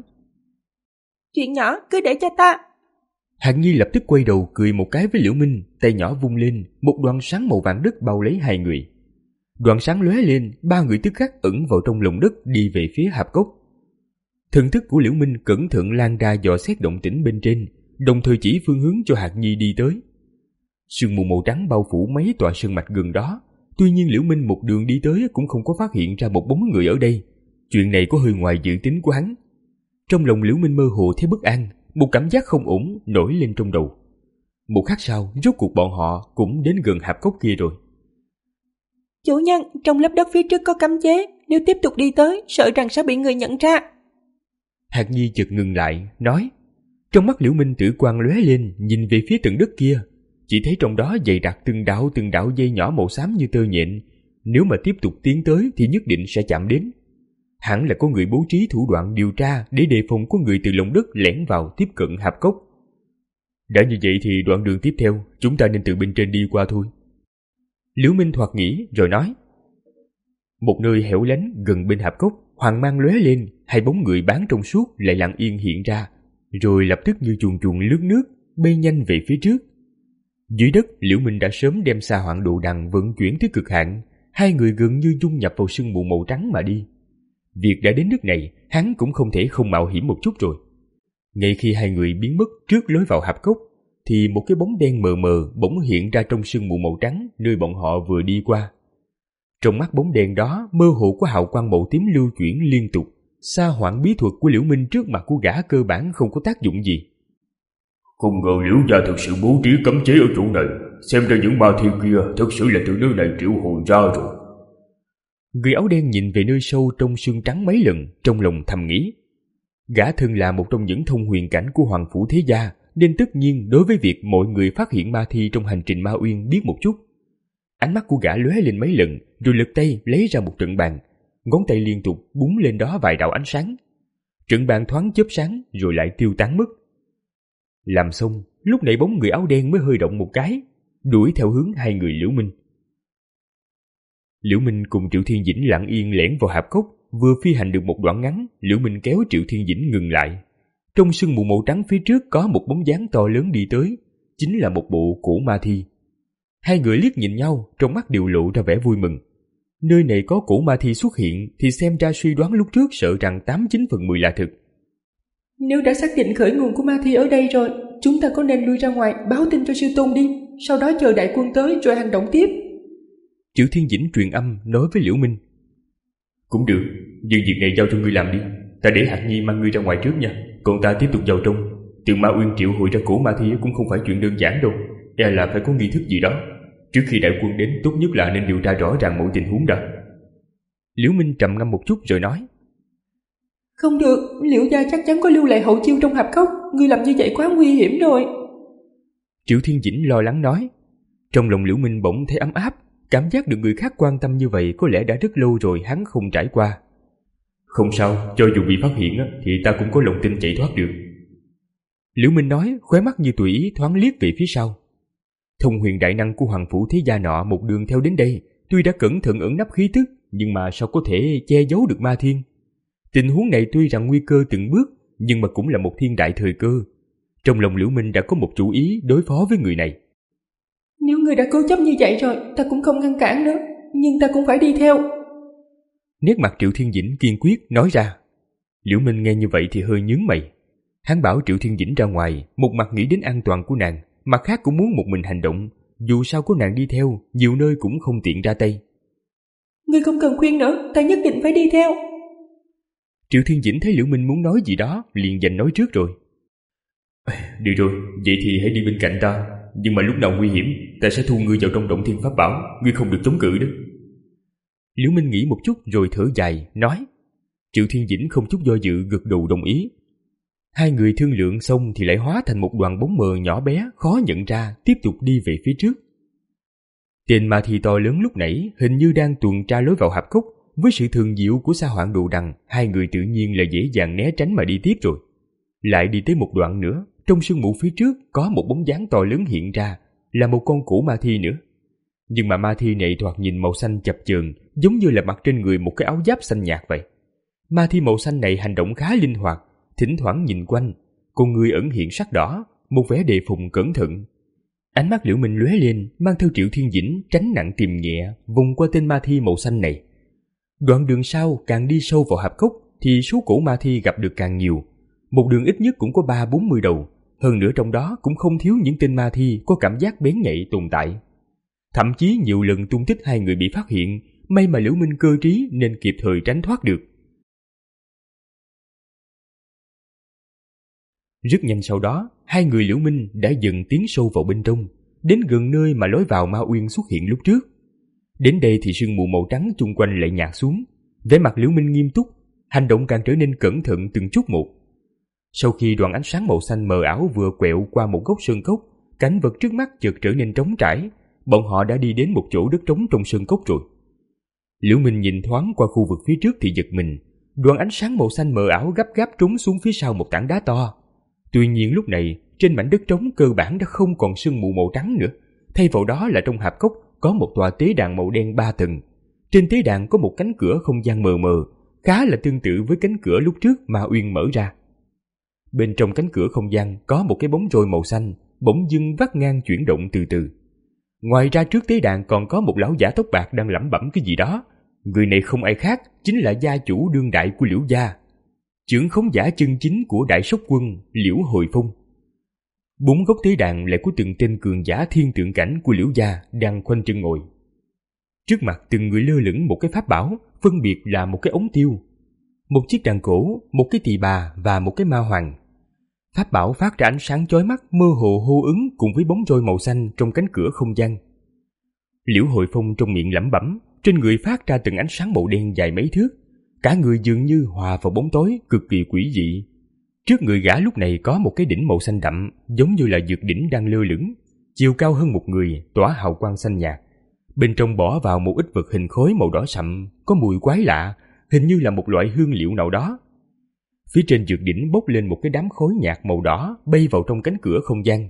Chuyện nhỏ cứ để cho ta. Hạt nhi lập tức quay đầu cười một cái với Liễu Minh, tay nhỏ vung lên, một đoàn sáng màu vàng đất bao lấy hai người. Đoàn sáng lóe lên, ba người tức khắc ẩn vào trong lòng đất đi về phía hạp cốc. Thần thức của Liễu Minh cẩn thận lan ra dò xét động tĩnh bên trên, đồng thời chỉ phương hướng cho hạt nhi đi tới. Sương mù màu trắng bao phủ mấy tòa sơn mạch gần đó, tuy nhiên Liễu Minh một đường đi tới cũng không có phát hiện ra một bóng người ở đây. Chuyện này có hơi ngoài dự tính của hắn. Trong lòng Liễu Minh mơ hồ thấy bất an, một cảm giác không ổn nổi lên trong đầu. Một khắc sau, rốt cuộc bọn họ cũng đến gần hạp cốc kia rồi. Chủ nhân, trong lớp đất phía trước có cấm chế, nếu tiếp tục đi tới, sợ rằng sẽ bị người nhận ra. Hạc Nhi chợt ngừng lại, nói. Trong mắt Liễu Minh tử quang lóe lên, nhìn về phía tận đất kia, chỉ thấy trong đó dày đặc từng đạo từng đạo dây nhỏ màu xám như tơ nhện, nếu mà tiếp tục tiến tới thì nhất định sẽ chạm đến. Hẳn là có người bố trí thủ đoạn điều tra để đề phòng có người từ lòng đất lẻn vào tiếp cận hạp cốc. Đã như vậy thì đoạn đường tiếp theo chúng ta nên từ bên trên đi qua thôi. Liễu Minh thoạt nghĩ rồi nói. Một nơi hẻo lánh gần bên hạp cốc, hoàng mang lóe lên, hai bóng người bán trong suốt lại lặng yên hiện ra, rồi lập tức như chuồn chuồn lướt nước bay nhanh về phía trước. Dưới đất, Liễu Minh đã sớm đem Sa Hoạn Đồ Đằng vận chuyển tới cực hạn, hai người gần như dung nhập vào sương mù màu trắng mà đi. Việc đã đến nước này, hắn cũng không thể không mạo hiểm một chút rồi. Ngay khi hai người biến mất trước lối vào hạp cốc, thì một cái bóng đen mờ mờ bỗng hiện ra trong sương mù màu trắng nơi bọn họ vừa đi qua. Trong mắt bóng đen đó mơ hồ có hào quang màu tím lưu chuyển liên tục. Sa Hoạn bí thuật của Liễu Minh trước mặt của gã cơ bản không có tác dụng gì. Không ngờ Liễu gia thực sự bố trí cấm chế ở chỗ này, xem ra những ma thi kia thực sự là từ nơi này triệu hồi ra rồi. Người áo đen nhìn về nơi sâu trong sương trắng mấy lần, trong lòng thầm nghĩ. Gã thân là một trong những thông huyền cảnh của Hoàng Phủ Thế Gia, nên tất nhiên đối với việc mọi người phát hiện ma thi trong hành trình Ma Uyên biết một chút. Ánh mắt của gã lóe lên mấy lần, rồi lật tay lấy ra một trận bàn, ngón tay liên tục búng lên đó vài đạo ánh sáng. Trận bàn thoáng chớp sáng rồi lại tiêu tán mất. Làm xong, lúc nãy bóng người áo đen mới hơi động một cái, đuổi theo hướng hai người Liễu Minh. Liễu Minh cùng Triệu Thiên Dĩnh lặng yên lẻn vào hạp cốc, vừa phi hành được một đoạn ngắn, Liễu Minh kéo Triệu Thiên Dĩnh ngừng lại. Trong sương mù màu trắng phía trước có một bóng dáng to lớn đi tới, chính là một bộ cổ ma thi. Hai người liếc nhìn nhau, trong mắt đều lộ ra vẻ vui mừng. Nơi này có cổ ma thi xuất hiện thì xem ra suy đoán lúc trước sợ rằng tám chín phần mười là thực. Nếu đã xác định khởi nguồn của ma thi ở đây rồi, chúng ta có nên lui ra ngoài báo tin cho sư tôn đi, sau đó chờ đại quân tới rồi hành động tiếp. Triệu Thiên Dĩnh truyền âm nói với Liễu Minh. Cũng được, nhưng việc này giao cho ngươi làm đi, ta để Hạc Nhi mang ngươi ra ngoài trước nha, còn ta tiếp tục vào trong. Từ Ma Uyên triệu hồi ra cổ ma thi cũng không phải chuyện đơn giản đâu, e là phải có nghi thức gì đó. Trước khi đại quân đến, tốt nhất là nên điều tra rõ ràng mọi tình huống đã. Liễu Minh trầm ngâm một chút rồi nói. Không được, Liễu gia chắc chắn có lưu lại hậu chiêu trong hạp cốc, ngươi làm như vậy quá nguy hiểm rồi. Triệu Thiên Dĩnh lo lắng nói. Trong lòng Liễu Minh bỗng thấy ấm áp, cảm giác được người khác quan tâm như vậy có lẽ đã rất lâu rồi hắn không trải qua. Không sao, cho dù bị phát hiện thì ta cũng có lòng tin chạy thoát được. Liễu Minh nói, khóe mắt như tùy ý thoáng liếc về phía sau. Thông huyền đại năng của Hoàng Phủ Thế Gia nọ một đường theo đến đây, tuy đã cẩn thận ẩn nấp khí tức, nhưng mà sao có thể che giấu được ma thiên? Tình huống này tuy rằng nguy cơ từng bước, nhưng mà cũng là một thiên đại thời cơ. Trong lòng Liễu Minh đã có một chủ ý đối phó với người này. Nếu người đã cố chấp như vậy rồi, ta cũng không ngăn cản nữa, nhưng ta cũng phải đi theo. Nét mặt Triệu Thiên Dĩnh kiên quyết nói ra. Liễu Minh nghe như vậy thì hơi nhướng mày. Hắn bảo Triệu Thiên Dĩnh ra ngoài, một mặt nghĩ đến an toàn của nàng, mặt khác cũng muốn một mình hành động, dù sao có nàng đi theo, nhiều nơi cũng không tiện ra tay. Ngươi không cần khuyên nữa, ta nhất định phải đi theo. Triệu Thiên Dĩnh thấy Liễu Minh muốn nói gì đó, liền giành nói trước rồi. Được rồi, vậy thì hãy đi bên cạnh ta, nhưng mà lúc nào nguy hiểm, ta sẽ thu ngươi vào trong động thiên pháp bảo, ngươi không được chống cự đó. Liễu Minh nghĩ một chút rồi thở dài, nói. Triệu Thiên Dĩnh không chút do dự gật đầu đồng ý. Hai người thương lượng xong thì lại hóa thành một đoàn bóng mờ nhỏ bé, khó nhận ra, tiếp tục đi về phía trước. Tên ma thi to lớn lúc nãy hình như đang tuần tra lối vào hạp cốc, với sự thường diệu của Sa Hoạn Đồ Đằng, hai người tự nhiên là dễ dàng né tránh mà đi tiếp rồi. Lại đi tới một đoạn nữa, trong sương mù phía trước có một bóng dáng to lớn hiện ra, là một con cổ ma thi nữa. Nhưng mà ma thi này thoạt nhìn màu xanh chập chờn, giống như là mặc trên người một cái áo giáp xanh nhạt vậy. Ma thi màu xanh này hành động khá linh hoạt, thỉnh thoảng nhìn quanh, con người ẩn hiện sắc đỏ, một vẻ đề phòng cẩn thận. Ánh mắt Liễu Minh lóe lên, mang theo Triệu Thiên Dĩnh tránh nặng tìm nhẹ, vùng qua tên ma thi màu xanh này. Đoạn đường sau càng đi sâu vào hạp cốc thì số cổ ma thi gặp được càng nhiều. Một đường ít nhất cũng có ba bốn mươi đầu, hơn nữa trong đó cũng không thiếu những tên ma thi có cảm giác bén nhạy tồn tại. Thậm chí nhiều lần tung tích hai người bị phát hiện, may mà Liễu Minh cơ trí nên kịp thời tránh thoát được. Rất nhanh sau đó, hai người Liễu Minh đã dần tiến sâu vào bên trong, đến gần nơi mà lối vào Ma Uyên xuất hiện lúc trước. Đến đây thì sương mù màu trắng chung quanh lại nhạt xuống, vẻ mặt Liễu Minh nghiêm túc, hành động càng trở nên cẩn thận từng chút một. Sau khi đoàn ánh sáng màu xanh mờ ảo vừa quẹo qua một góc sơn cốc, cảnh vật trước mắt chợt trở nên trống trải, bọn họ đã đi đến một chỗ đất trống trong sơn cốc rồi. Liễu Minh nhìn thoáng qua khu vực phía trước thì giật mình, đoàn ánh sáng màu xanh mờ ảo gấp gáp trúng xuống phía sau một tảng đá to. Tuy nhiên lúc này, trên mảnh đất trống cơ bản đã không còn sương mù màu trắng nữa, thay vào đó là trong hạp cốc có một tòa tế đàn màu đen ba tầng. Trên tế đàn có một cánh cửa không gian mờ mờ, khá là tương tự với cánh cửa lúc trước mà Uyên mở ra. Bên trong cánh cửa không gian có một cái bóng roi màu xanh, bỗng dưng vắt ngang chuyển động từ từ. Ngoài ra trước tế đàn còn có một lão giả tóc bạc đang lẩm bẩm cái gì đó. Người này không ai khác, chính là gia chủ đương đại của Liễu gia, trưởng khống giả chân chính của Đại Sóc Quân Liễu Hồi Phong. Bốn góc tế đàn lại có từng tên cường giả thiên tượng cảnh của Liễu gia đang khoanh chân ngồi. Trước mặt từng người lơ lửng một cái pháp bảo, phân biệt là một cái ống tiêu, một chiếc đàn cổ, một cái tỳ bà và một cái ma hoàng. Pháp bảo phát ra ánh sáng chói mắt, mơ hồ hô ứng cùng với bóng roi màu xanh trong cánh cửa không gian. Liễu Hồi Phong trong miệng lẩm bẩm, trên người phát ra từng ánh sáng màu đen dài mấy thước, cả người dường như hòa vào bóng tối, cực kỳ quỷ dị. Trước người gã lúc này có một cái đỉnh màu xanh đậm, giống như là dược đỉnh đang lơ lửng, chiều cao hơn một người, tỏa hào quang xanh nhạt. Bên trong bỏ vào một ít vật hình khối màu đỏ sậm, có mùi quái lạ, hình như là một loại hương liệu nào đó. Phía trên dược đỉnh bốc lên một cái đám khối nhạt màu đỏ bay vào trong cánh cửa không gian.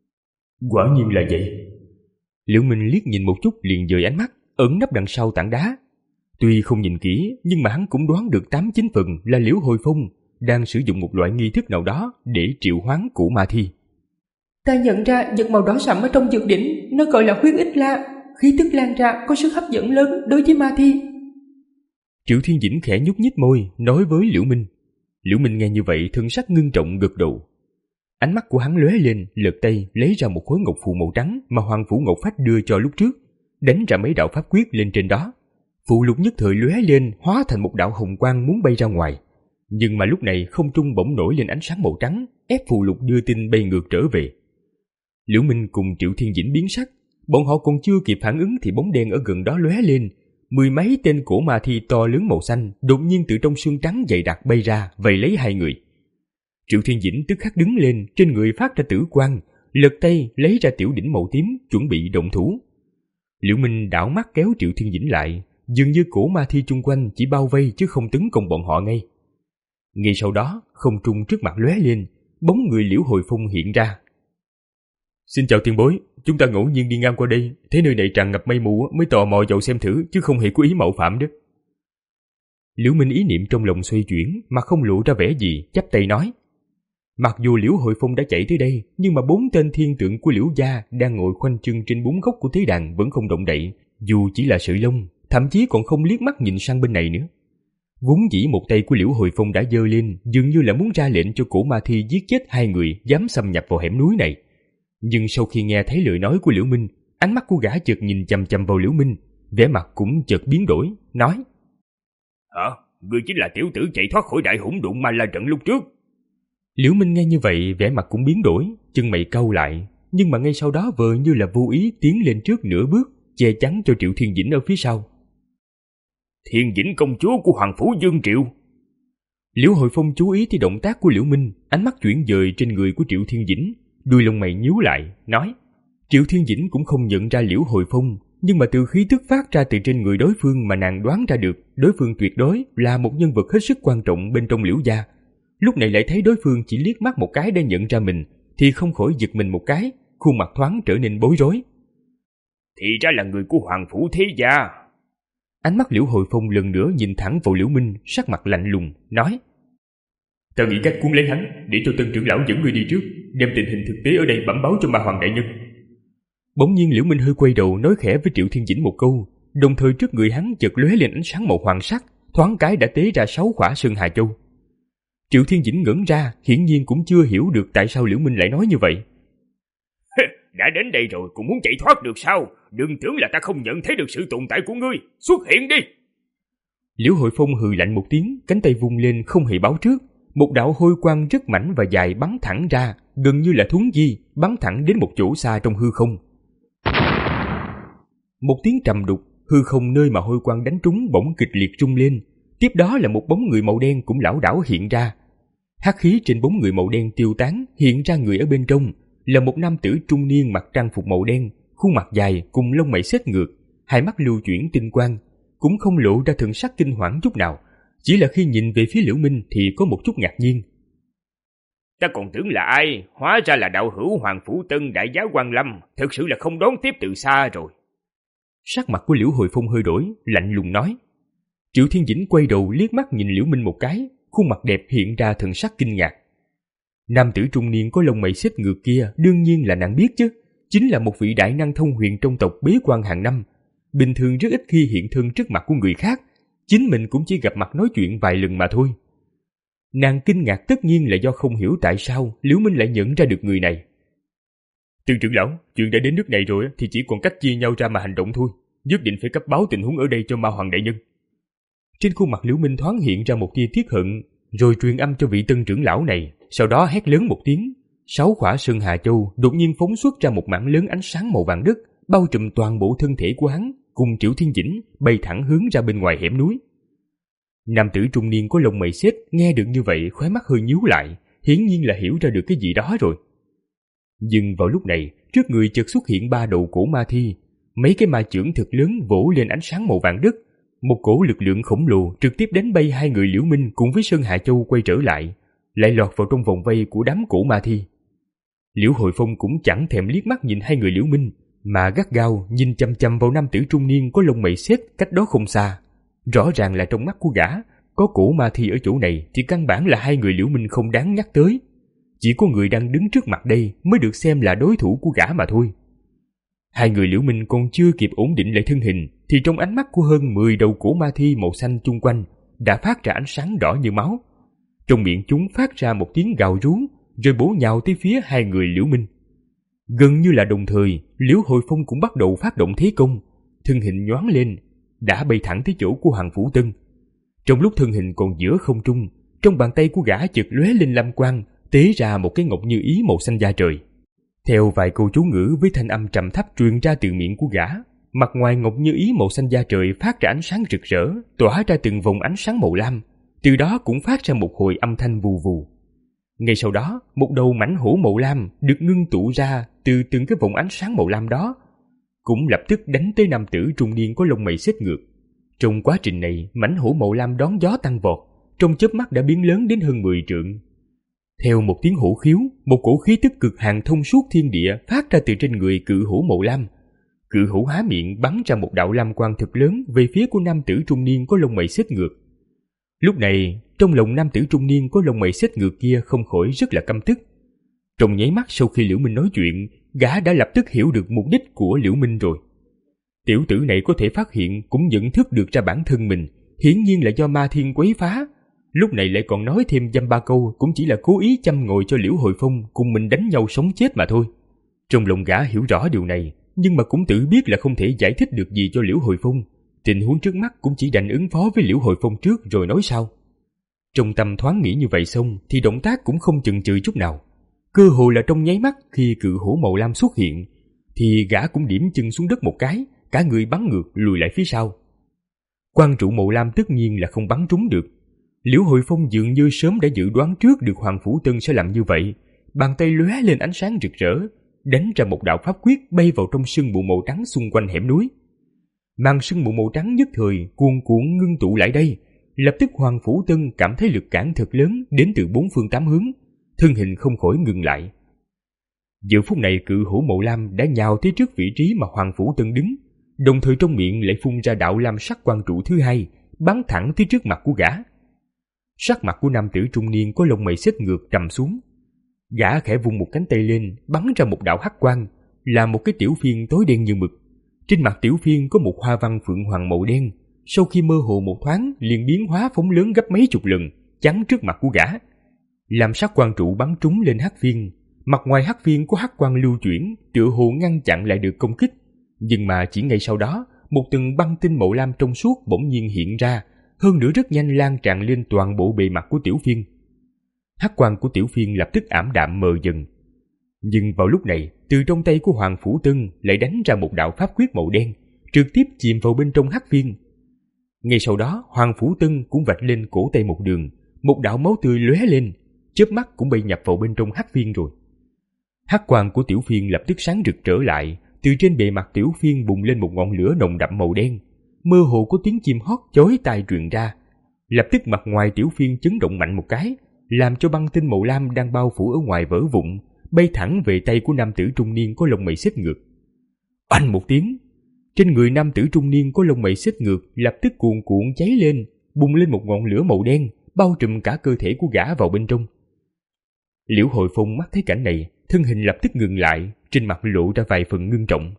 Quả nhiên là vậy. Liễu Minh liếc nhìn một chút liền dời ánh mắt, ẩn nấp đằng sau tảng đá. Tuy không nhìn kỹ, nhưng mà hắn cũng đoán được tám chín phần là Liễu Hồi Phong đang sử dụng một loại nghi thức nào đó để triệu hoán củ ma thi. Ta nhận ra vật màu đỏ sậm ở trong dược đỉnh, nó gọi là huyết ích la, khí tức lan ra có sức hấp dẫn lớn đối với ma thi. Triệu Thiên Dĩnh khẽ nhúc nhích môi, nói với Liễu Minh. Liễu Minh nghe như vậy, thần sắc ngưng trọng gật đầu. Ánh mắt của hắn lóe lên, lật tay lấy ra một khối ngọc phù màu trắng mà Hoàng Phủ Ngọc Phách đưa cho lúc trước, đánh ra mấy đạo pháp quyết lên trên đó. Phù lục nhất thời lóe lên, hóa thành một đạo hồng quang muốn bay ra ngoài. Nhưng mà lúc này không trung bỗng nổi lên ánh sáng màu trắng, ép phù lục đưa tin bay ngược trở về. Liễu Minh cùng Triệu Thiên Dĩnh biến sắc, bọn họ còn chưa kịp phản ứng thì bóng đen ở gần đó lóe lên, mười mấy tên cổ ma thi to lớn màu xanh đột nhiên từ trong xương trắng dày đặc bay ra vây lấy hai người. Triệu Thiên Dĩnh tức khắc đứng lên, trên người phát ra tử quang, lật tay lấy ra tiểu đỉnh màu tím chuẩn bị động thủ. Liễu Minh đảo mắt kéo Triệu Thiên Dĩnh lại, dường như cổ ma thi chung quanh chỉ bao vây chứ không tấn công bọn họ ngay. Ngay sau đó, không trung trước mặt lóe lên, bóng người Liễu Hồi Phong hiện ra. Xin chào tiền bối, chúng ta ngẫu nhiên đi ngang qua đây, thấy nơi này tràn ngập mây mù mới tò mò vào xem thử chứ không hề có ý mạo phạm đó. Liễu Minh ý niệm trong lòng xoay chuyển mà không lộ ra vẻ gì, chắp tay nói. Mặc dù Liễu Hồi Phong đã chạy tới đây, nhưng mà bốn tên thiên tượng của Liễu gia đang ngồi khoanh chân trên bốn góc của tế đàn vẫn không động đậy, dù chỉ là sợi lông, thậm chí còn không liếc mắt nhìn sang bên này nữa. Vốn dĩ một tay của Liễu Hồi Phong đã giơ lên, dường như là muốn ra lệnh cho cổ ma thi giết chết hai người dám xâm nhập vào hẻm núi này. Nhưng sau khi nghe thấy lời nói của Liễu Minh, ánh mắt của gã chợt nhìn chằm chằm vào Liễu Minh, vẻ mặt cũng chợt biến đổi, nói: Hả? Ngươi chính là tiểu tử chạy thoát khỏi đại hỗn độn ma la trận lúc trước? Liễu Minh nghe như vậy, vẻ mặt cũng biến đổi, chân mày cau lại, nhưng mà ngay sau đó vờ như là vô ý tiến lên trước nửa bước, che chắn cho Triệu Thiên Dĩnh ở phía sau. Thiên Dĩnh công chúa của Hoàng Phủ Dương Triệu. Liễu Hồi Phong chú ý tới động tác của Liễu Minh, ánh mắt chuyển dời trên người của Triệu Thiên Dĩnh, đuôi lông mày nhíu lại, nói. Triệu Thiên Dĩnh cũng không nhận ra Liễu Hồi Phong, nhưng mà từ khí tức phát ra từ trên người đối phương mà nàng đoán ra được đối phương tuyệt đối là một nhân vật hết sức quan trọng bên trong Liễu gia. Lúc này lại thấy đối phương chỉ liếc mắt một cái đã nhận ra mình, thì không khỏi giật mình một cái, khuôn mặt thoáng trở nên bối rối. Thì ra là người của Hoàng Phủ Thế gia. Ánh mắt Liễu Hồi Phong lần nữa nhìn thẳng vào Liễu Minh, sắc mặt lạnh lùng, nói. Ta nghĩ cách cuốn lấy hắn, để cho Tân trưởng lão dẫn người đi trước, đem tình hình thực tế ở đây bẩm báo cho Ma Hoàng đại nhân. Bỗng nhiên Liễu Minh hơi quay đầu nói khẽ với Triệu Thiên Dĩnh một câu, đồng thời trước người hắn chợt lóe lên ánh sáng màu hoàng sắc, thoáng cái đã tế ra sáu khỏa Sơn Hà Châu. Triệu Thiên Dĩnh ngẩn ra, hiển nhiên cũng chưa hiểu được tại sao Liễu Minh lại nói như vậy. Đã đến đây rồi cũng muốn chạy thoát được sao? Đừng tưởng là ta không nhận thấy được sự tồn tại của ngươi, xuất hiện đi! Liễu Hội Phong hừ lạnh một tiếng, cánh tay vung lên không hề báo trước, một đạo hôi quang rất mảnh và dài bắn thẳng ra, gần như là thuấn di, bắn thẳng đến một chỗ xa trong hư không. Một tiếng trầm đục, hư không nơi mà hôi quang đánh trúng bỗng kịch liệt rung lên, tiếp đó là một bóng người màu đen cũng lảo đảo hiện ra. Hắc khí trên bóng người màu đen tiêu tán, hiện ra người ở bên trong là một nam tử trung niên mặc trang phục màu đen, khuôn mặt dài cùng lông mày xếch ngược, hai mắt lưu chuyển tinh quang, cũng không lộ ra thần sắc kinh hoảng chút nào, chỉ là khi nhìn về phía Liễu Minh thì có một chút ngạc nhiên. Ta còn tưởng là ai, hóa ra là đạo hữu Hoàng Phủ Tân đại giáo Quan Lâm, thực sự là không đón tiếp từ xa rồi. Sắc mặt của Liễu Hồi Phong hơi đổi, lạnh lùng nói. Triệu Thiên Dĩnh quay đầu liếc mắt nhìn Liễu Minh một cái, khuôn mặt đẹp hiện ra thần sắc kinh ngạc. Nam tử trung niên có lông mày xếch ngược kia đương nhiên là nàng biết chứ, chính là một vị đại năng thông huyền trong tộc bế quan hàng năm, bình thường rất ít khi hiện thân trước mặt của người khác, chính mình cũng chỉ gặp mặt nói chuyện vài lần mà thôi. Nàng kinh ngạc tất nhiên là do không hiểu tại sao Liễu Minh lại nhận ra được người này. Từ trưởng lão, chuyện đã đến nước này rồi thì chỉ còn cách chia nhau ra mà hành động thôi, nhất định phải cấp báo tình huống ở đây cho Ma Hoàng đại nhân. Trên khuôn mặt Liễu Minh thoáng hiện ra một tia tiếc hận, rồi truyền âm cho vị tân trưởng lão này, sau đó hét lớn một tiếng, sáu khỏa sơn hà châu đột nhiên phóng xuất ra một mảng lớn ánh sáng màu vàng đất, bao trùm toàn bộ thân thể của hắn, cùng Triệu Thiên Dĩnh bay thẳng hướng ra bên ngoài hẻm núi. Nam tử trung niên có lông mày xếch nghe được như vậy khóe mắt hơi nhíu lại, hiển nhiên là hiểu ra được cái gì đó rồi. Nhưng vào lúc này, trước người chợt xuất hiện ba đầu cổ ma thi, mấy cái ma chưởng thật lớn vỗ lên ánh sáng màu vàng đất, một cổ lực lượng khổng lồ trực tiếp đánh bay hai người Liễu Minh cùng với Sơn Hà Châu quay trở lại, lại lọt vào trong vòng vây của đám cổ ma thi. Liễu Hồi Phong cũng chẳng thèm liếc mắt nhìn hai người Liễu Minh, mà gắt gao nhìn chăm chăm vào nam tử trung niên có lông mày xếch cách đó không xa. Rõ ràng là trong mắt của gã, có cổ ma thi ở chỗ này thì căn bản là hai người Liễu Minh không đáng nhắc tới. Chỉ có người đang đứng trước mặt đây mới được xem là đối thủ của gã mà thôi. Hai người Liễu Minh còn chưa kịp ổn định lại thân hình thì trong ánh mắt của hơn mười đầu cổ ma thi màu xanh chung quanh đã phát ra ánh sáng đỏ như máu. Trong miệng chúng phát ra một tiếng gào rú, rồi bổ nhào tới phía hai người Liễu Minh. Gần như là đồng thời, Liễu Hồi Phong cũng bắt đầu phát động thế công, thân hình nhoáng lên, đã bay thẳng tới chỗ của Hoàng Phủ Tân. Trong lúc thân hình còn giữa không trung, trong bàn tay của gã chợt lóe lên lam quang, tế ra một cái ngọc như ý màu xanh da trời. Theo vài câu chú ngữ với thanh âm trầm thấp truyền ra từ miệng của gã, mặt ngoài ngọc như ý màu xanh da trời phát ra ánh sáng rực rỡ, tỏa ra từng vòng ánh sáng màu lam, từ đó cũng phát ra một hồi âm thanh vù vù. Ngay sau đó, một đầu mãnh hổ màu lam được ngưng tụ ra từ từng cái vòng ánh sáng màu lam đó, cũng lập tức đánh tới nam tử trung niên có lông mày xếch ngược. Trong quá trình này, mãnh hổ màu lam đón gió tăng vọt, trong chớp mắt đã biến lớn đến hơn mười trượng. Theo một tiếng hổ khiếu, một cổ khí tức cực hạn thông suốt thiên địa phát ra từ trên người cự hổ màu lam. Cự hổ há miệng bắn ra một đạo lam quang thật lớn về phía của nam tử trung niên có lông mày xếch ngược. Lúc này, trong lòng nam tử trung niên có lông mày xếch ngược kia không khỏi rất là căm tức. Trong nháy mắt sau khi Liễu Minh nói chuyện, gã đã lập tức hiểu được mục đích của Liễu Minh rồi. Tiểu tử này có thể phát hiện cũng nhận thức được ra bản thân mình, hiển nhiên là do ma thiên quấy phá. Lúc này lại còn nói thêm dăm ba câu cũng chỉ là cố ý châm ngòi cho Liễu Hồi Phong cùng mình đánh nhau sống chết mà thôi. Trong lòng gã hiểu rõ điều này, nhưng mà cũng tự biết là không thể giải thích được gì cho Liễu Hồi Phong. Tình huống trước mắt cũng chỉ đành ứng phó với Liễu Hồi Phong trước rồi nói sau. Trong tâm thoáng nghĩ như vậy xong thì động tác cũng không chần chừ chút nào. Cơ hồ là trong nháy mắt khi cự hổ màu lam xuất hiện thì gã cũng điểm chân xuống đất một cái, cả người bắn ngược lùi lại phía sau. Quang trụ màu lam tất nhiên là không bắn trúng được. Liễu Hồi Phong dường như sớm đã dự đoán trước được Hoàng Phủ Tân sẽ làm như vậy, bàn tay lóe lên ánh sáng rực rỡ, đánh ra một đạo pháp quyết bay vào trong sương mù màu trắng xung quanh hẻm núi. Màn sương mù màu trắng nhất thời cuồn cuộn ngưng tụ lại đây, lập tức Hoàng Phủ Tân cảm thấy lực cản thật lớn đến từ bốn phương tám hướng, thân hình không khỏi ngừng lại. Giờ phút này cự hổ màu lam đã nhào tới trước vị trí mà Hoàng Phủ Tân đứng, đồng thời trong miệng lại phun ra đạo lam sắc quang trụ thứ hai, bắn thẳng tới trước mặt của gã. Sắc mặt của nam tử trung niên có lông mày xếch ngược trầm xuống. Gã khẽ vung một cánh tay lên, bắn ra một đạo hắc quang, là một cái tiểu phiên tối đen như mực. Trên mặt tiểu phiên có một hoa văn phượng hoàng màu đen, sau khi mơ hồ một thoáng liền biến hóa phóng lớn gấp mấy chục lần, chắn trước mặt của gã. Làm sắc quang trụ bắn trúng lên hắc phiên, mặt ngoài hắc phiên có hắc quang lưu chuyển, tựa hồ ngăn chặn lại được công kích. Nhưng mà chỉ ngay sau đó, một tầng băng tinh màu lam trong suốt bỗng nhiên hiện ra, hơn nữa rất nhanh lan tràn lên toàn bộ bề mặt của tiểu phiên. Hắc quang của Tiểu Phiên lập tức ảm đạm mờ dần. Nhưng vào lúc này, từ trong tay của Hoàng Phủ Tân lại đánh ra một đạo pháp quyết màu đen, trực tiếp chìm vào bên trong hắc viên. Ngay sau đó, Hoàng Phủ Tân cũng vạch lên cổ tay một đường, một đạo máu tươi lóe lên, chớp mắt cũng bay nhập vào bên trong hắc viên rồi. Hắc quang của Tiểu Phiên lập tức sáng rực trở lại, từ trên bề mặt Tiểu Phiên bùng lên một ngọn lửa nồng đậm màu đen, mơ hồ có tiếng chim hót chói tai truyền ra. Lập tức mặt ngoài Tiểu Phiên chấn động mạnh một cái, làm cho băng tinh màu lam đang bao phủ ở ngoài vỡ vụn, bay thẳng về tay của nam tử trung niên có lông mày xếp ngược. Oanh một tiếng, trên người nam tử trung niên có lông mày xếp ngược lập tức cuồn cuộn cháy lên, bùng lên một ngọn lửa màu đen, bao trùm cả cơ thể của gã vào bên trong. Liễu Hồi Phong mắt thấy cảnh này, thân hình lập tức ngừng lại, trên mặt lộ ra vài phần ngưng trọng.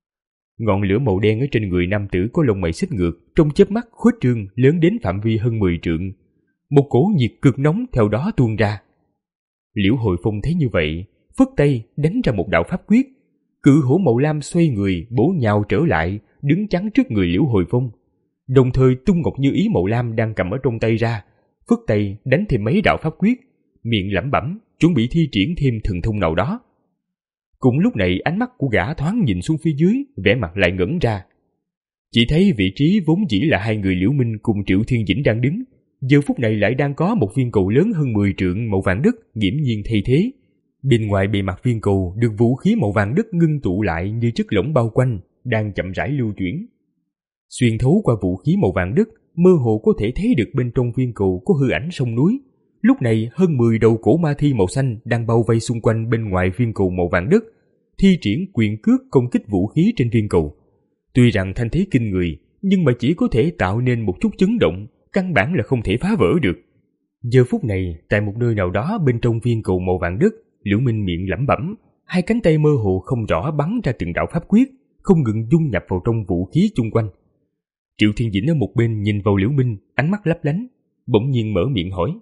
Ngọn lửa màu đen ở trên người nam tử có lông mày xếp ngược trong chớp mắt khuếch trương lớn đến phạm vi hơn mười trượng. Một cỗ nhiệt cực nóng theo đó tuôn ra. Liễu Hồi Phong thấy như vậy, phất tay đánh ra một đạo pháp quyết, cự hổ màu lam xoay người bổ nhào trở lại, đứng chắn trước người Liễu Hồi Phong, đồng thời tung ngọc như ý màu lam đang cầm ở trong tay ra, phất tay đánh thêm mấy đạo pháp quyết, miệng lẩm bẩm chuẩn bị thi triển thêm thần thông nào đó. Cùng lúc này ánh mắt của gã thoáng nhìn xuống phía dưới, vẻ mặt lại ngẩn ra. Chỉ thấy vị trí vốn dĩ là hai người Liễu Minh cùng Triệu Thiên Dĩnh đang đứng, giờ phút này lại đang có một viên cầu lớn hơn mười trượng màu vàng đất nghiễm nhiên thay thế. Bên ngoài bề mặt viên cầu được vũ khí màu vàng đất ngưng tụ lại như chất lỏng bao quanh, đang chậm rãi lưu chuyển. Xuyên thấu qua vũ khí màu vàng đất, mơ hồ có thể thấy được bên trong viên cầu có hư ảnh sông núi. Lúc này hơn mười đầu cổ ma thi màu xanh đang bao vây xung quanh bên ngoài viên cầu màu vàng đất, thi triển quyền cước công kích vũ khí trên viên cầu. Tuy rằng thanh thế kinh người, nhưng mà chỉ có thể tạo nên một chút chấn động, căn bản là không thể phá vỡ được. Giờ phút này, tại một nơi nào đó bên trong viên cầu màu vàng đất, Liễu Minh miệng lẩm bẩm, hai cánh tay mơ hồ không rõ bắn ra từng đạo pháp quyết, không ngừng dung nhập vào trong vũ khí chung quanh. Triệu Thiên Dĩnh ở một bên nhìn vào Liễu Minh, ánh mắt lấp lánh, bỗng nhiên mở miệng hỏi: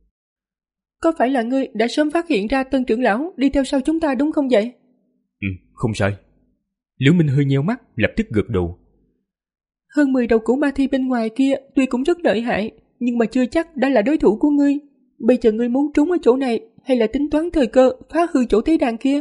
Có phải là ngươi đã sớm phát hiện ra Tân trưởng lão đi theo sau chúng ta đúng không vậy? Ừ, không sai. Liễu Minh hơi nheo mắt, lập tức gật đầu. Hơn mười đầu cổ ma thi bên ngoài kia tuy cũng rất lợi hại, nhưng mà chưa chắc đã là đối thủ của ngươi. Bây giờ ngươi muốn trốn ở chỗ này, hay là tính toán thời cơ phá hư chỗ tế đàn kia?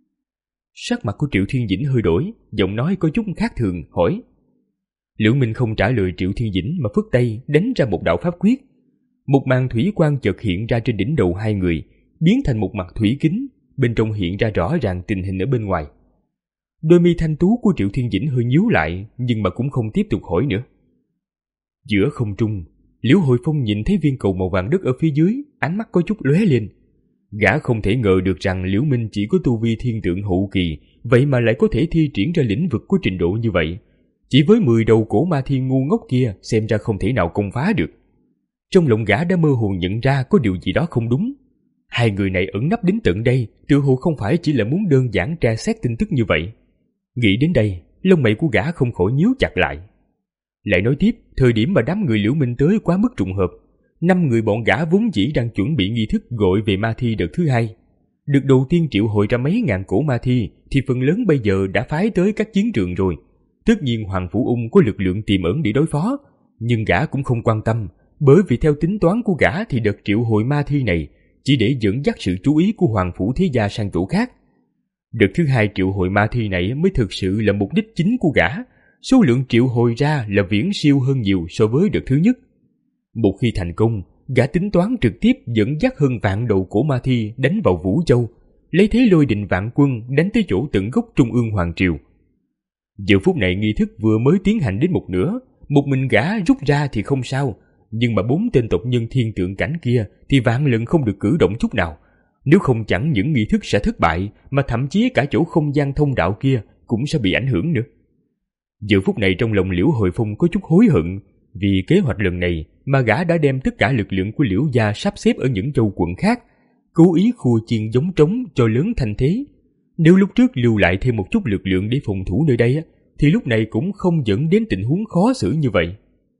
Sắc mặt của Triệu Thiên Dĩnh hơi đổi, giọng nói có chút khác thường, hỏi. Liễu Minh không trả lời Triệu Thiên Dĩnh mà phất tay đánh ra một đạo pháp quyết. Một màn thủy quang chợt hiện ra trên đỉnh đầu hai người, biến thành một mặt thủy kính, bên trong hiện ra rõ ràng tình hình ở bên ngoài. Đôi mi thanh tú của Triệu Thiên Dĩnh hơi nhíu lại, nhưng mà cũng không tiếp tục hỏi nữa. Giữa không trung, Liễu Hồi Phong nhìn thấy viên cầu màu vàng đất ở phía dưới, ánh mắt có chút lóe lên. Gã không thể ngờ được rằng Liễu Minh chỉ có tu vi thiên tượng hậu kỳ, vậy mà lại có thể thi triển ra lĩnh vực của trình độ như vậy. Chỉ với mười đầu cổ ma thiên ngu ngốc kia, xem ra không thể nào công phá được. Trong lòng gã đã mơ hồ nhận ra có điều gì đó không đúng. Hai người này ẩn nấp đến tận đây, tựa hồ không phải chỉ là muốn đơn giản tra xét tin tức như vậy. Nghĩ đến đây, lông mày của gã không khỏi nhíu chặt lại. Lại nói tiếp, thời điểm mà đám người Liễu Minh tới quá mức trùng hợp. Năm người bọn gã vốn dĩ đang chuẩn bị nghi thức gọi về ma thi đợt thứ hai. Đợt đầu tiên triệu hồi ra mấy ngàn cổ ma thi, thì phần lớn bây giờ đã phái tới các chiến trường rồi. Tất nhiên Hoàng Phủ Ung có lực lượng tiềm ẩn để đối phó, nhưng gã cũng không quan tâm, bởi vì theo tính toán của gã thì đợt triệu hồi ma thi này chỉ để dẫn dắt sự chú ý của Hoàng Phủ Thế Gia sang chỗ khác. Đợt thứ hai triệu hồi ma thi này mới thực sự là mục đích chính của gã, số lượng triệu hồi ra là viễn siêu hơn nhiều so với đợt thứ nhất. Một khi thành công, gã tính toán trực tiếp dẫn dắt hơn vạn đầu cổ ma thi đánh vào Vũ Châu, lấy thế lôi đình vạn quân đánh tới chỗ tận gốc Trung ương Hoàng Triều. Giờ phút này nghi thức vừa mới tiến hành đến một nửa, một mình gã rút ra thì không sao, nhưng mà bốn tên tộc nhân thiên tượng cảnh kia thì vạn lần không được cử động chút nào. Nếu không chẳng những nghi thức sẽ thất bại, mà thậm chí cả chỗ không gian thông đạo kia cũng sẽ bị ảnh hưởng nữa. Giờ phút này trong lòng Liễu Hồi Phong có chút hối hận, vì kế hoạch lần này mà gã đã đem tất cả lực lượng của Liễu gia sắp xếp ở những châu quận khác, cố ý khua chiên giống trống cho lớn thành thế. Nếu lúc trước lưu lại thêm một chút lực lượng để phòng thủ nơi đây, thì lúc này cũng không dẫn đến tình huống khó xử như vậy.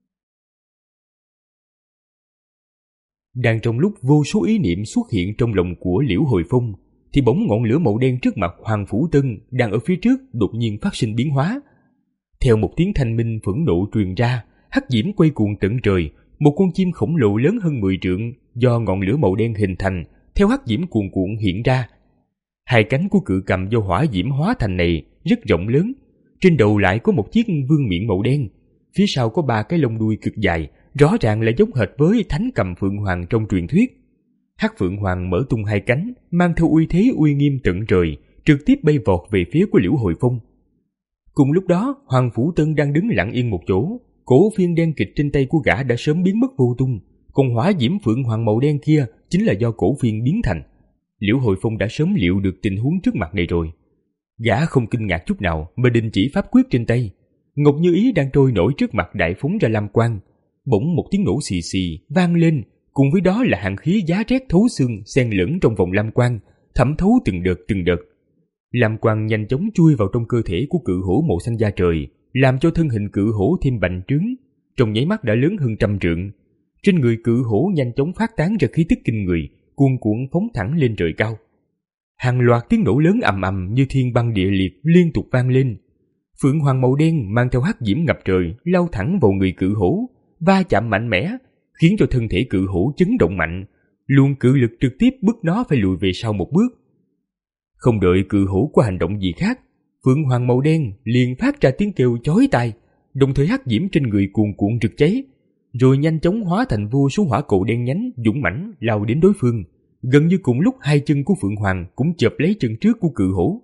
Đang trong lúc vô số ý niệm xuất hiện trong lòng của Liễu Hồi Phong, thì bỗng ngọn lửa màu đen trước mặt Hoàng Phủ Tân đang ở phía trước đột nhiên phát sinh biến hóa. Theo một tiếng thanh minh phẫn nộ truyền ra, hắc diễm quay cuồng tận trời, một con chim khổng lồ lớn hơn mười trượng do ngọn lửa màu đen hình thành theo hắc diễm cuồn cuộn hiện ra. Hai cánh của cự cầm do hỏa diễm hóa thành này rất rộng lớn, trên đầu lại có một chiếc vương miện màu đen, phía sau có ba cái lông đuôi cực dài, rõ ràng là giống hệt với thánh cầm Phượng Hoàng trong truyền thuyết. Hắc Phượng Hoàng mở tung hai cánh, mang theo uy thế uy nghiêm tận trời, trực tiếp bay vọt về phía của Liễu Hồi Phong. Cùng lúc đó, Hoàng Phủ Tân đang đứng lặng yên một chỗ, cổ phiên đen kịch trên tay của gã đã sớm biến mất vô tung, còn hỏa diễm Phượng Hoàng màu đen kia chính là do cổ phiên biến thành. Liễu Hồi Phong đã sớm liệu được tình huống trước mặt này rồi. Gã không kinh ngạc chút nào mà đình chỉ pháp quyết trên tay. Ngọc Như Ý đang trôi nổi trước mặt đại phóng ra lam quang. Bỗng một tiếng nổ xì xì vang lên, cùng với đó là hàn khí giá rét thấu xương xen lẫn trong vòng lam quang, thẩm thấu từng đợt từng đợt. Lam quang nhanh chóng chui vào trong cơ thể của cự hổ màu xanh da trời, làm cho thân hình cự hổ thêm bành trướng, trong nháy mắt đã lớn hơn trăm trượng. Trên người cự hổ nhanh chóng phát tán ra khí tức kinh người, cuồn cuộn phóng thẳng lên trời cao. Hàng loạt tiếng nổ lớn ầm ầm như thiên băng địa liệt liên tục vang lên. Phượng Hoàng màu đen mang theo hắc diễm ngập trời lao thẳng vào người cự hổ, va chạm mạnh mẽ, khiến cho thân thể cự hổ chấn động mạnh, luồng cự lực trực tiếp bức nó phải lùi về sau một bước. Không đợi cự hổ có hành động gì khác, Phượng Hoàng màu đen liền phát ra tiếng kêu chói tai, đồng thời hắc diễm trên người cuồn cuộn rực cháy, rồi nhanh chóng hóa thành vô số hỏa cầu đen nhánh dũng mãnh lao đến đối phương. Gần như cùng lúc hai chân của Phượng Hoàng cũng chộp lấy chân trước của cự hổ.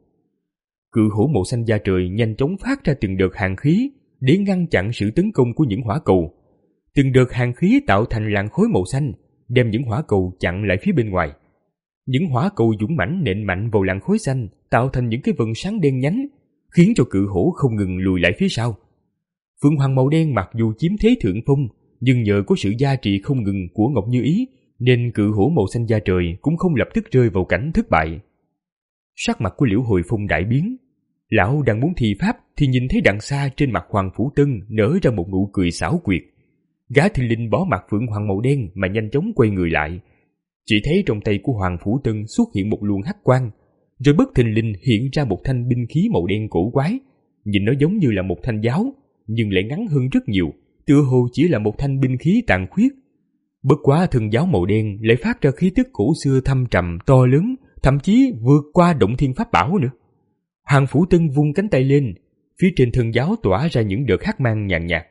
Cự hổ màu xanh da trời nhanh chóng phát ra từng đợt hàn khí để ngăn chặn sự tấn công của những hỏa cầu. Từng đợt hàn khí tạo thành làn khói màu xanh, đem những hỏa cầu chặn lại phía bên ngoài. Những hỏa cầu dũng mãnh nện mạnh vào làn khói xanh, tạo thành những cái vần sáng đen nhánh, khiến cho cự hổ không ngừng lùi lại phía sau. Phượng Hoàng màu đen mặc dù chiếm thế thượng phong, nhưng nhờ có sự gia trì không ngừng của Ngọc Như Ý, nên cự hổ màu xanh da trời cũng không lập tức rơi vào cảnh thất bại. Sắc mặt của Liễu Hồi Phong đại biến. Lão đang muốn thi pháp thì nhìn thấy đằng xa trên mặt Hoàng Phủ Tân nở ra một nụ cười xảo quyệt. Gã thình lình bỏ mặt Phượng Hoàng màu đen mà nhanh chóng quay người lại. Chỉ thấy trong tay của Hoàng Phủ Tân xuất hiện một luồng hắc quang, rồi bất thình lình hiện ra một thanh binh khí màu đen cổ quái. Nhìn nó giống như là một thanh giáo, nhưng lại ngắn hơn rất nhiều, tựa hồ chỉ là một thanh binh khí tàn khuyết. Bất quá thân giáo màu đen lại phát ra khí tức cổ xưa thâm trầm to lớn, thậm chí vượt qua động thiên pháp bảo nữa. Hoàng Phủ Tân vung cánh tay lên, phía trên thân giáo tỏa ra những đợt hắc mang nhàn nhạt.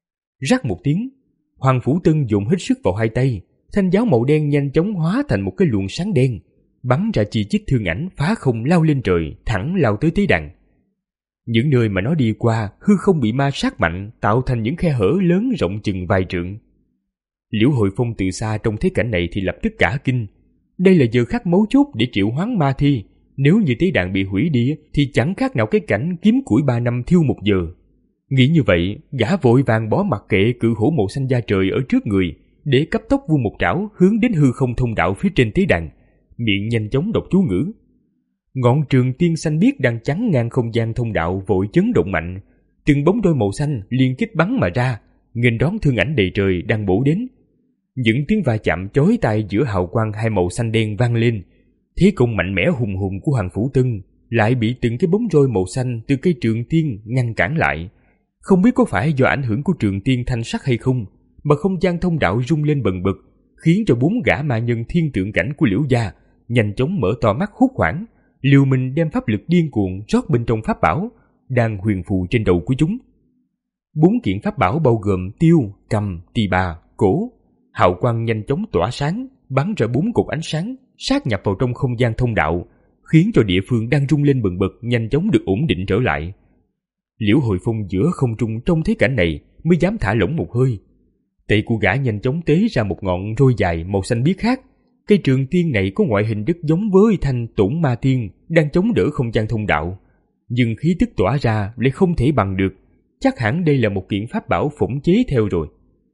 Rắc một tiếng, Hoàng Phủ Tân dồn hết sức vào hai tay, thanh giáo màu đen nhanh chóng hóa thành một cái luồng sáng đen, bắn ra chi chít thương ảnh phá không lao lên trời, thẳng lao tới tế đàn. Những nơi mà nó đi qua, hư không bị ma sát mạnh, tạo thành những khe hở lớn rộng chừng vài trượng. Liễu Hồi Phong từ xa trong thế cảnh này thì lập tức cả kinh. Đây là giờ khắc mấu chốt để triệu hoán ma thi. Nếu như tế đàn bị hủy đi thì chẳng khác nào cái cảnh kiếm củi ba năm thiêu một giờ. Nghĩ như vậy, gã vội vàng bỏ mặc kệ cự hổ màu xanh da trời ở trước người, để cấp tốc vung một trảo hướng đến hư không thông đạo phía trên tế đàn, miệng nhanh chóng đọc chú ngữ. Ngọn trường tiên xanh biếc đang chắn ngang không gian thông đạo vội chấn động mạnh, từng bóng đôi màu xanh liên kích bắn mà ra, nghênh đón thương ảnh đầy trời đang bổ đến. Những tiếng va chạm chói tai giữa hào quang hai màu xanh đen vang lên. Thế công mạnh mẽ hùng hùng của Hoàng Phủ Tân lại bị từng cái bóng roi màu xanh từ cây trường tiên ngăn cản lại. Không biết có phải do ảnh hưởng của trường tiên thanh sắc hay không, mà không gian thông đạo rung lên bần bật, khiến cho bốn gã ma nhân thiên tượng cảnh của Liễu gia nhanh chóng mở to mắt hốt hoảng, liều mình đem pháp lực điên cuồng rót bên trong pháp bảo đang huyền phù trên đầu của chúng. Bốn kiện pháp bảo bao gồm tiêu, cầm, tỳ bà, cổ, hào quang nhanh chóng tỏa sáng, bắn ra bốn cột ánh sáng sát nhập vào trong không gian thông đạo, khiến cho địa phương đang rung lên bần bật nhanh chóng được ổn định trở lại. Liễu Hồi Phong giữa không trung trong thế cảnh này mới dám thả lỏng một hơi. Tay của gã nhanh chóng tế ra một ngọn roi dài màu xanh biếc khác. Cây trường tiên này có ngoại hình rất giống với thanh tổn ma tiên đang chống đỡ không gian thông đạo, nhưng khí tức tỏa ra lại không thể bằng được. Chắc hẳn đây là một kiện pháp bảo phỗng chế theo rồi.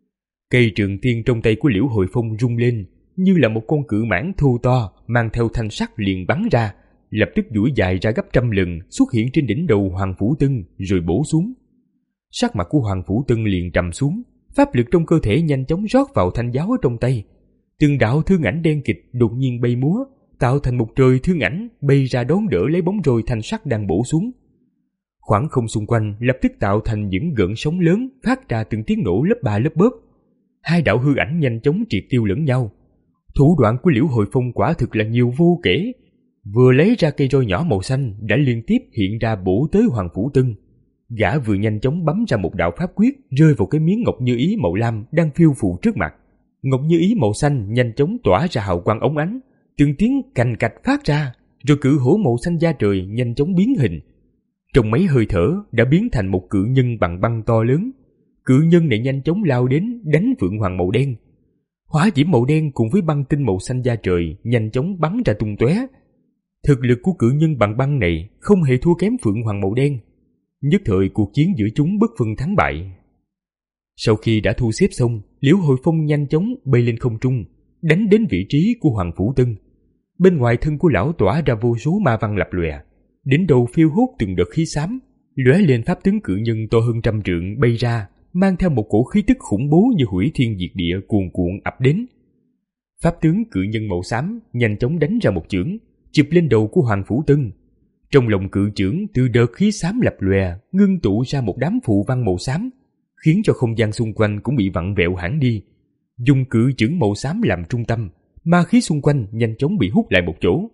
Cây trường tiên trong tay của Liễu Hồi Phong rung lên, như là một con cự mãng thô to mang theo thanh sắt liền bắn ra, lập tức duỗi dài ra gấp trăm lần xuất hiện trên đỉnh đầu Hoàng Phủ Tân rồi bổ xuống. Sắc mặt của Hoàng Phủ Tân liền trầm xuống, pháp lực trong cơ thể nhanh chóng rót vào thanh giáo ở trong tay. Từng đạo thương ảnh đen kịch đột nhiên bay múa, tạo thành một trời thương ảnh bay ra đón đỡ lấy bóng roi thanh sắt đang bổ xuống. Khoảng không xung quanh lập tức tạo thành những gợn sóng lớn phát ra từng tiếng nổ lớp ba lớp bớp. Hai đạo hư ảnh nhanh chóng triệt tiêu lẫn nhau. Thủ đoạn của Liễu Hồi Phong quả thực là nhiều vô kể. Vừa lấy ra cây roi nhỏ màu xanh đã liên tiếp hiện ra bổ tới Hoàng Phủ Tân. Gã vừa nhanh chóng bấm ra một đạo pháp quyết rơi vào cái miếng ngọc như ý màu lam đang phiêu phù trước mặt. Ngọc như ý màu xanh nhanh chóng tỏa ra hào quang óng ánh, từng tiếng cành cạch phát ra, rồi cự hổ màu xanh da trời nhanh chóng biến hình. Trong mấy hơi thở đã biến thành một cự nhân bằng băng to lớn. Cự nhân này nhanh chóng lao đến đánh Phượng Hoàng màu đen. Hỏa diễm màu đen cùng với băng tinh màu xanh da trời nhanh chóng bắn ra tung tóe. Thực lực của cự nhân bằng băng này không hề thua kém Phượng Hoàng màu đen. Nhất thời cuộc chiến giữa chúng bất phân thắng bại. Sau khi đã thu xếp xong, Liễu Hồi Phong nhanh chóng bay lên không trung, đánh đến vị trí của Hoàng Phủ Tân. Bên ngoài thân của lão tỏa ra vô số ma văn lập lòe, đến đầu phiêu hốt từng đợt khí xám, lóe lên pháp tướng cự nhân to hơn trăm trượng bay ra, mang theo một cổ khí tức khủng bố như hủy thiên diệt địa cuồn cuộn ập đến. Pháp tướng cự nhân màu xám nhanh chóng đánh ra một chưởng, chụp lên đầu của Hoàng Phủ Tân. Trong lòng cự chưởng từ đợt khí xám lập lòe ngưng tụ ra một đám phù văn màu xám, khiến cho không gian xung quanh cũng bị vặn vẹo hẳn đi. Dùng cự chưởng màu xám làm trung tâm, ma khí xung quanh nhanh chóng bị hút lại một chỗ.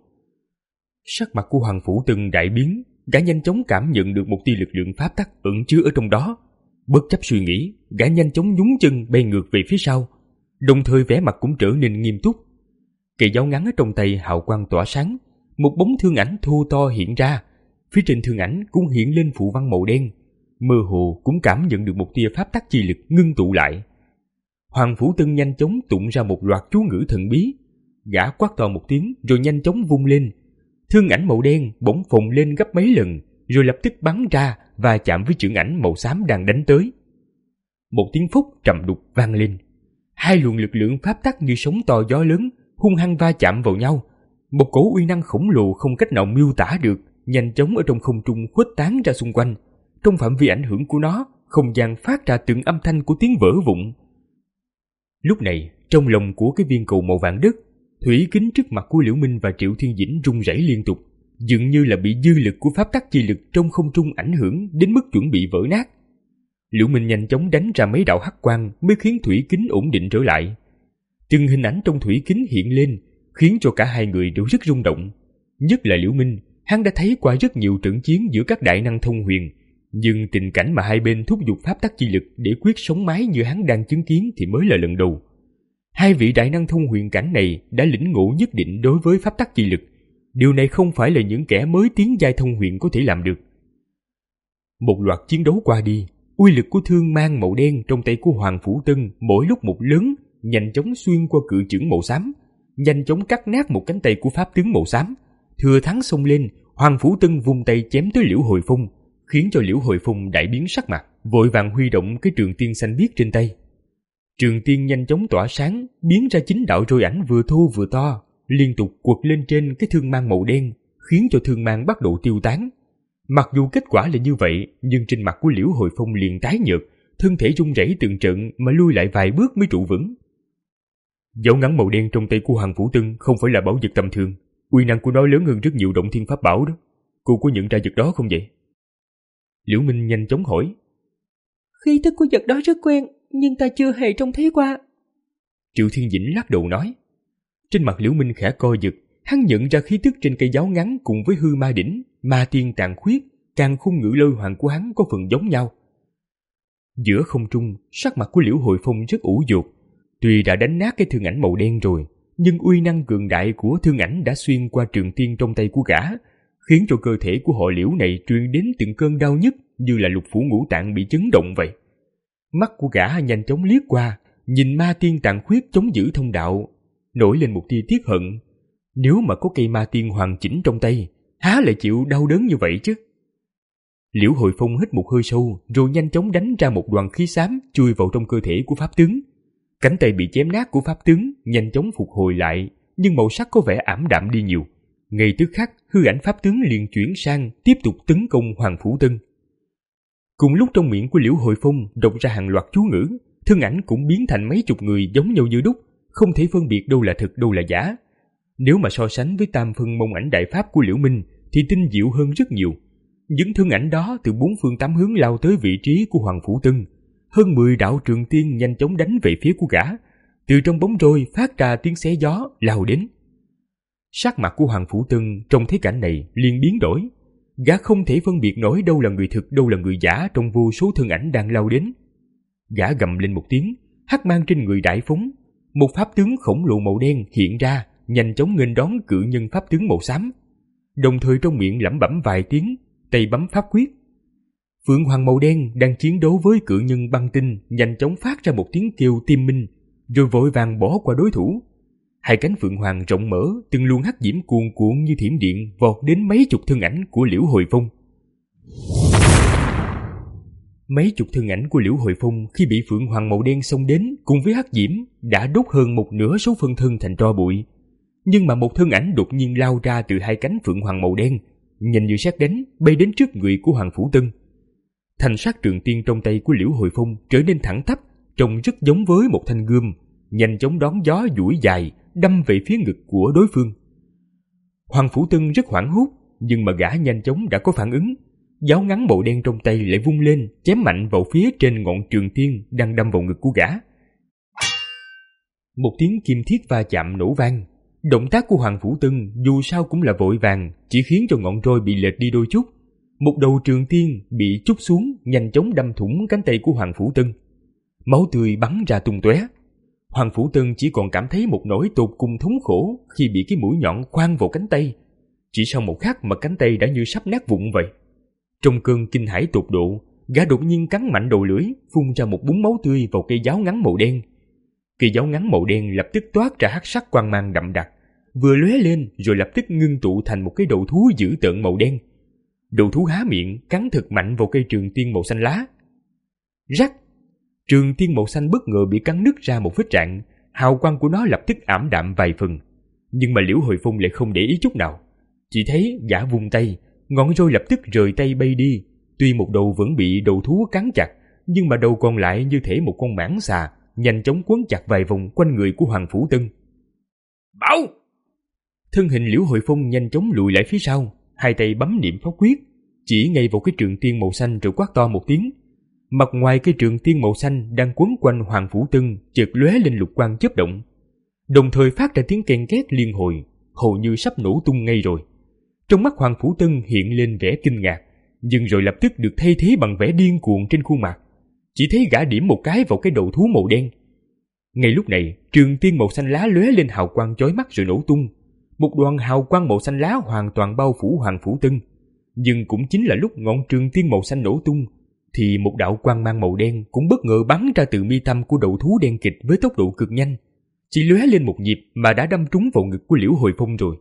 Sắc mặt của Hoàng Phủ Tân đại biến, gã nhanh chóng cảm nhận được một tia lực lượng pháp tắc ẩn chứa ở trong đó. Bất chấp suy nghĩ, gã nhanh chóng nhún chân bay ngược về phía sau, đồng thời vẻ mặt cũng trở nên nghiêm túc. Cây giáo ngắn ở trong tay hào quang tỏa sáng, một bóng thương ảnh thô to hiện ra, phía trên thương ảnh cũng hiện lên phù văn màu đen, mơ hồ cũng cảm nhận được một tia pháp tắc chi lực ngưng tụ lại. Hoàng Phủ Tân nhanh chóng tụng ra một loạt chú ngữ thần bí, gã quát to một tiếng rồi nhanh chóng vung lên. Thương ảnh màu đen bỗng phồng lên gấp mấy lần, rồi lập tức bắn ra và chạm với chưởng ảnh màu xám đang đánh tới. Một tiếng phốc trầm đục vang lên, hai luồng lực lượng pháp tắc như sóng to gió lớn hung hăng va chạm vào nhau. Một cổ uy năng khổng lồ không cách nào miêu tả được nhanh chóng ở trong không trung khuếch tán ra xung quanh. Trong phạm vi ảnh hưởng của nó, không gian phát ra từng âm thanh của tiếng vỡ vụn. Lúc này, trong lòng của cái viên cầu màu vàng đất, thủy kính trước mặt của Liễu Minh và Triệu Thiên Dĩnh rung rẩy liên tục, dường như là bị dư lực của pháp tắc chi lực trong không trung ảnh hưởng đến mức chuẩn bị vỡ nát. Liễu Minh nhanh chóng đánh ra mấy đạo hắc quang mới khiến thủy kính ổn định trở lại. Từng hình ảnh trong thủy kính hiện lên, khiến cho cả hai người đều rất rung động. Nhất là Liễu Minh, hắn đã thấy qua rất nhiều trận chiến giữa các đại năng thông huyền, nhưng tình cảnh mà hai bên thúc giục pháp tắc chi lực để quyết sống mái như hắn đang chứng kiến thì mới là lần đầu. Hai vị đại năng thông huyền cảnh này đã lĩnh ngộ nhất định đối với pháp tắc chi lực. Điều này không phải là những kẻ mới tiến giai thông huyền có thể làm được. Một loạt chiến đấu qua đi, uy lực của thương mang màu đen trong tay của Hoàng Phủ Tân mỗi lúc một lớn, nhanh chóng xuyên qua cự chưởng màu xám, nhanh chóng cắt nát một cánh tay của pháp tướng màu xám. Thừa thắng xông lên, Hoàng Phủ Tân vung tay chém tới Liễu Hồi Phong, khiến cho Liễu Hồi Phong đại biến sắc mặt, vội vàng huy động cái trường tiên xanh biếc trên tay. Trường tiên nhanh chóng tỏa sáng, biến ra chín đạo roi ảnh vừa thô vừa to, liên tục quật lên trên cái thương mang màu đen, khiến cho thương mang bắt đầu tiêu tán. Mặc dù kết quả là như vậy, nhưng trên mặt của Liễu Hồi Phong liền tái nhợt, thân thể run rẩy từng trận mà lui lại vài bước mới trụ vững. Dấu ngắn màu đen trong tay của Hoàng Phủ Tân không phải là bảo vật tầm thường, uy năng của nó lớn hơn rất nhiều động thiên pháp bảo đó. Cô có nhận ra vật đó không vậy? Liễu Minh nhanh chóng hỏi. Khí tức của vật đó rất quen, nhưng ta chưa hề trông thấy qua. Triệu Thiên Dĩnh lắc đầu nói. Trên mặt Liễu Minh khẽ co giật, hắn nhận ra khí tức trên cây giáo ngắn cùng với hư ma đỉnh, ma tiên tàn khuyết, càng khung ngữ lôi hoàng của hắn có phần giống nhau. Giữa không trung, sắc mặt của Liễu Hồi Phong rất ủ dột. Tuy đã đánh nát cái thương ảnh màu đen rồi, nhưng uy năng cường đại của thương ảnh đã xuyên qua trường tiên trong tay của gã, khiến cho cơ thể của họ Liễu này truyền đến từng cơn đau nhức như là lục phủ ngũ tạng bị chấn động vậy. Mắt của gã nhanh chóng liếc qua, nhìn ma tiên tàn khuyết chống giữ thông đạo, nổi lên một tia tiếc hận. Nếu mà có cây ma tiên hoàn chỉnh trong tay, há lại chịu đau đớn như vậy chứ? Liễu Hồi Phong hít một hơi sâu, rồi nhanh chóng đánh ra một đoàn khí xám chui vào trong cơ thể của pháp tướng. Cánh tay bị chém nát của pháp tướng nhanh chóng phục hồi lại, nhưng màu sắc có vẻ ảm đạm đi nhiều. Ngay tức khắc, hư ảnh pháp tướng liền chuyển sang tiếp tục tấn công Hoàng Phủ Tân. Cùng lúc trong miệng của Liễu Hồi Phong đọc ra hàng loạt chú ngữ, thân ảnh cũng biến thành mấy chục người giống nhau như đúc, không thể phân biệt đâu là thực đâu là giả. Nếu mà so sánh với tam phân mông ảnh đại pháp của Liễu Minh thì tinh diệu hơn rất nhiều. Những thân ảnh đó từ bốn phương tám hướng lao tới vị trí của Hoàng Phủ Tân. Hơn mười đạo trường tiên nhanh chóng đánh về phía của gã. Từ trong bóng rôi phát ra tiếng xé gió lao đến. Sắc mặt của Hoàng Phủ Tân trong thấy cảnh này liền biến đổi. Gã không thể phân biệt nổi đâu là người thực, đâu là người giả trong vô số thân ảnh đang lao đến. Gã gầm lên một tiếng, hắc mang trên người đại phóng. Một pháp tướng khổng lồ màu đen hiện ra, nhanh chóng nghênh đón cự nhân pháp tướng màu xám. Đồng thời trong miệng lẩm bẩm vài tiếng, tay bấm pháp quyết. Phượng Hoàng màu đen đang chiến đấu với cự nhân băng tinh nhanh chóng phát ra một tiếng kêu tim minh, rồi vội vàng bỏ qua đối thủ. Hai cánh Phượng Hoàng rộng mở, từng luồng hắc diễm cuồn cuộn như thiểm điện vọt đến mấy chục thân ảnh của Liễu Hồi Phong. Mấy chục thân ảnh của Liễu Hồi Phong khi bị Phượng Hoàng màu đen xông đến cùng với hắc diễm đã đốt hơn một nửa số phân thân thành tro bụi. Nhưng mà một thân ảnh đột nhiên lao ra từ hai cánh Phượng Hoàng màu đen, nhanh như sét đánh bay đến trước người của Hoàng Phủ Tân. Thanh sắc trường tiên trong tay của Liễu Hồi Phong trở nên thẳng tắp, trông rất giống với một thanh gươm, nhanh chóng đón gió duỗi dài đâm về phía ngực của đối phương. Hoàng Phủ Tân rất hoảng hốt, nhưng mà gã nhanh chóng đã có phản ứng. Giáo ngắn màu đen trong tay lại vung lên, chém mạnh vào phía trên ngọn trường tiên đang đâm vào ngực của gã. Một tiếng kim thiết va chạm nổ vang. Động tác của Hoàng Phủ Tân dù sao cũng là vội vàng, chỉ khiến cho ngọn roi bị lệch đi đôi chút. Một đầu trường tiên bị trút xuống, nhanh chóng đâm thủng cánh tay của Hoàng Phủ Tân. Máu tươi bắn ra tung tóe. Hoàng Phủ Tân chỉ còn cảm thấy một nỗi tột cùng thống khổ khi bị cái mũi nhọn khoan vào cánh tay. Chỉ sau một khắc mà cánh tay đã như sắp nát vụn vậy. Trong cơn kinh hãi tột độ, gã đột nhiên cắn mạnh đầu lưỡi, phun ra một búng máu tươi vào cây giáo ngắn màu đen. Cây giáo ngắn màu đen lập tức toát ra hắc sắc quang mang đậm đặc, vừa lóe lên rồi lập tức ngưng tụ thành một cái đầu thú dữ tợn màu đen. Đầu thú há miệng cắn thật mạnh vào cây trường tiên màu xanh lá. Rắc! Trường tiên màu xanh bất ngờ bị cắn nứt ra một vết rạn, hào quang của nó lập tức ảm đạm vài phần. Nhưng mà Liễu Hồi Phong lại không để ý chút nào. Chỉ thấy gã vung tay, ngọn roi lập tức rời tay bay đi. Tuy một đầu vẫn bị đầu thú cắn chặt, nhưng mà đầu còn lại như thể một con mãng xà, nhanh chóng quấn chặt vài vòng quanh người của Hoàng Phủ Tân. Bảo! Thân hình Liễu Hồi Phong nhanh chóng lùi lại phía sau, hai tay bấm niệm pháp quyết, chỉ ngay vào cái trường tiên màu xanh rồi quát to một tiếng. Mặt ngoài cái trường tiên màu xanh đang quấn quanh Hoàng Phủ Tân chợt lóe lên lục quang chớp động, đồng thời phát ra tiếng ken két liên hồi, hầu như sắp nổ tung ngay rồi. Trong mắt Hoàng Phủ Tân hiện lên vẻ kinh ngạc, nhưng rồi lập tức được thay thế bằng vẻ điên cuồng trên khuôn mặt. Chỉ thấy gã điểm một cái vào cái đầu thú màu đen. Ngay lúc này, trường tiên màu xanh lá lóe lên hào quang chói mắt rồi nổ tung. Một đoàn hào quang màu xanh lá hoàn toàn bao phủ Hoàng Phủ Tân. Nhưng cũng chính là lúc ngọn trường tiên màu xanh nổ tung, thì một đạo quang mang màu đen cũng bất ngờ bắn ra từ mi tâm của đầu thú đen kịch với tốc độ cực nhanh. Chỉ lóe lên một nhịp mà đã đâm trúng vào ngực của Liễu Hồi Phong rồi.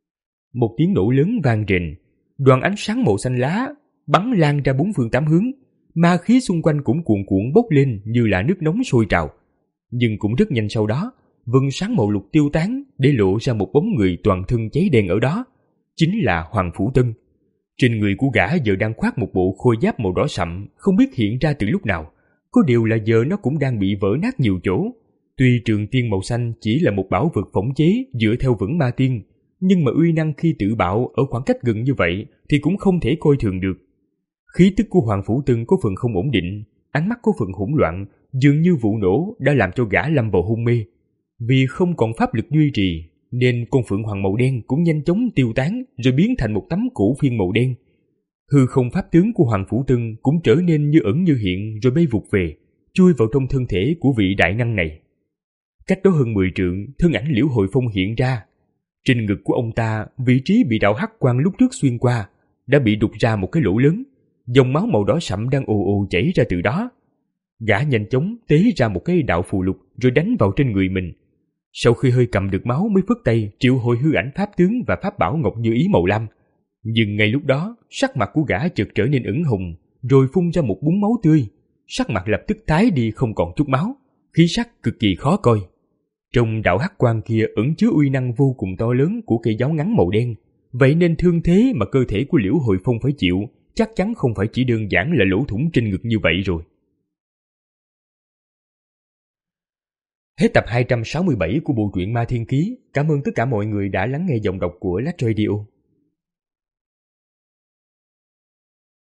Một tiếng nổ lớn vang rền, đoàn ánh sáng màu xanh lá bắn lan ra bốn phương tám hướng, ma khí xung quanh cũng cuồn cuộn bốc lên như là nước nóng sôi trào. Nhưng cũng rất nhanh sau đó, vầng sáng màu lục tiêu tán để lộ ra một bóng người toàn thân cháy đen ở đó, chính là Hoàng Phủ Tân. Trên người của gã giờ đang khoác một bộ khôi giáp màu đỏ sậm, không biết hiện ra từ lúc nào. Có điều là giờ nó cũng đang bị vỡ nát nhiều chỗ. Tuy trường tiên màu xanh chỉ là một bảo vật phỏng chế dựa theo vững ma tiên, nhưng mà uy năng khi tự bạo ở khoảng cách gần như vậy thì cũng không thể coi thường được. Khí tức của Hoàng Phủ Tân có phần không ổn định, ánh mắt có phần hỗn loạn, dường như vụ nổ đã làm cho gã lâm vào hôn mê. Vì không còn pháp lực duy trì, nên con phượng hoàng màu đen cũng nhanh chóng tiêu tán rồi biến thành một tấm cổ phiên màu đen. Hư không pháp tướng của Hoàng Phủ Tân cũng trở nên như ẩn như hiện rồi bay vụt về, chui vào trong thân thể của vị đại năng này. Cách đó hơn mười trượng, thân ảnh Liễu Hồi Phong hiện ra. Trên ngực của ông ta, vị trí bị đạo hắc quang lúc trước xuyên qua đã bị đục ra một cái lỗ lớn, dòng máu màu đỏ sẫm đang ồ ồ chảy ra từ đó. Gã nhanh chóng tế ra một cái đạo phù lục rồi đánh vào trên người mình. Sau khi hơi cầm được máu mới phất tay triệu hồi hư ảnh pháp tướng và pháp bảo ngọc như ý màu lam. Nhưng ngay lúc đó, sắc mặt của gã chợt trở nên ửng hồng, rồi phun ra một búng máu tươi. Sắc mặt lập tức tái đi không còn chút máu, khí sắc cực kỳ khó coi. Trong đạo hắc quang kia ẩn chứa uy năng vô cùng to lớn của cây giáo ngắn màu đen, vậy nên thương thế mà cơ thể của Liễu Hồi Phong phải chịu chắc chắn không phải chỉ đơn giản là lỗ thủng trên ngực như vậy rồi. Hết tập hai trăm sáu mươi bảy của bộ truyện Ma Thiên Ký. Cảm ơn tất cả mọi người đã lắng nghe giọng đọc của Lách Radio.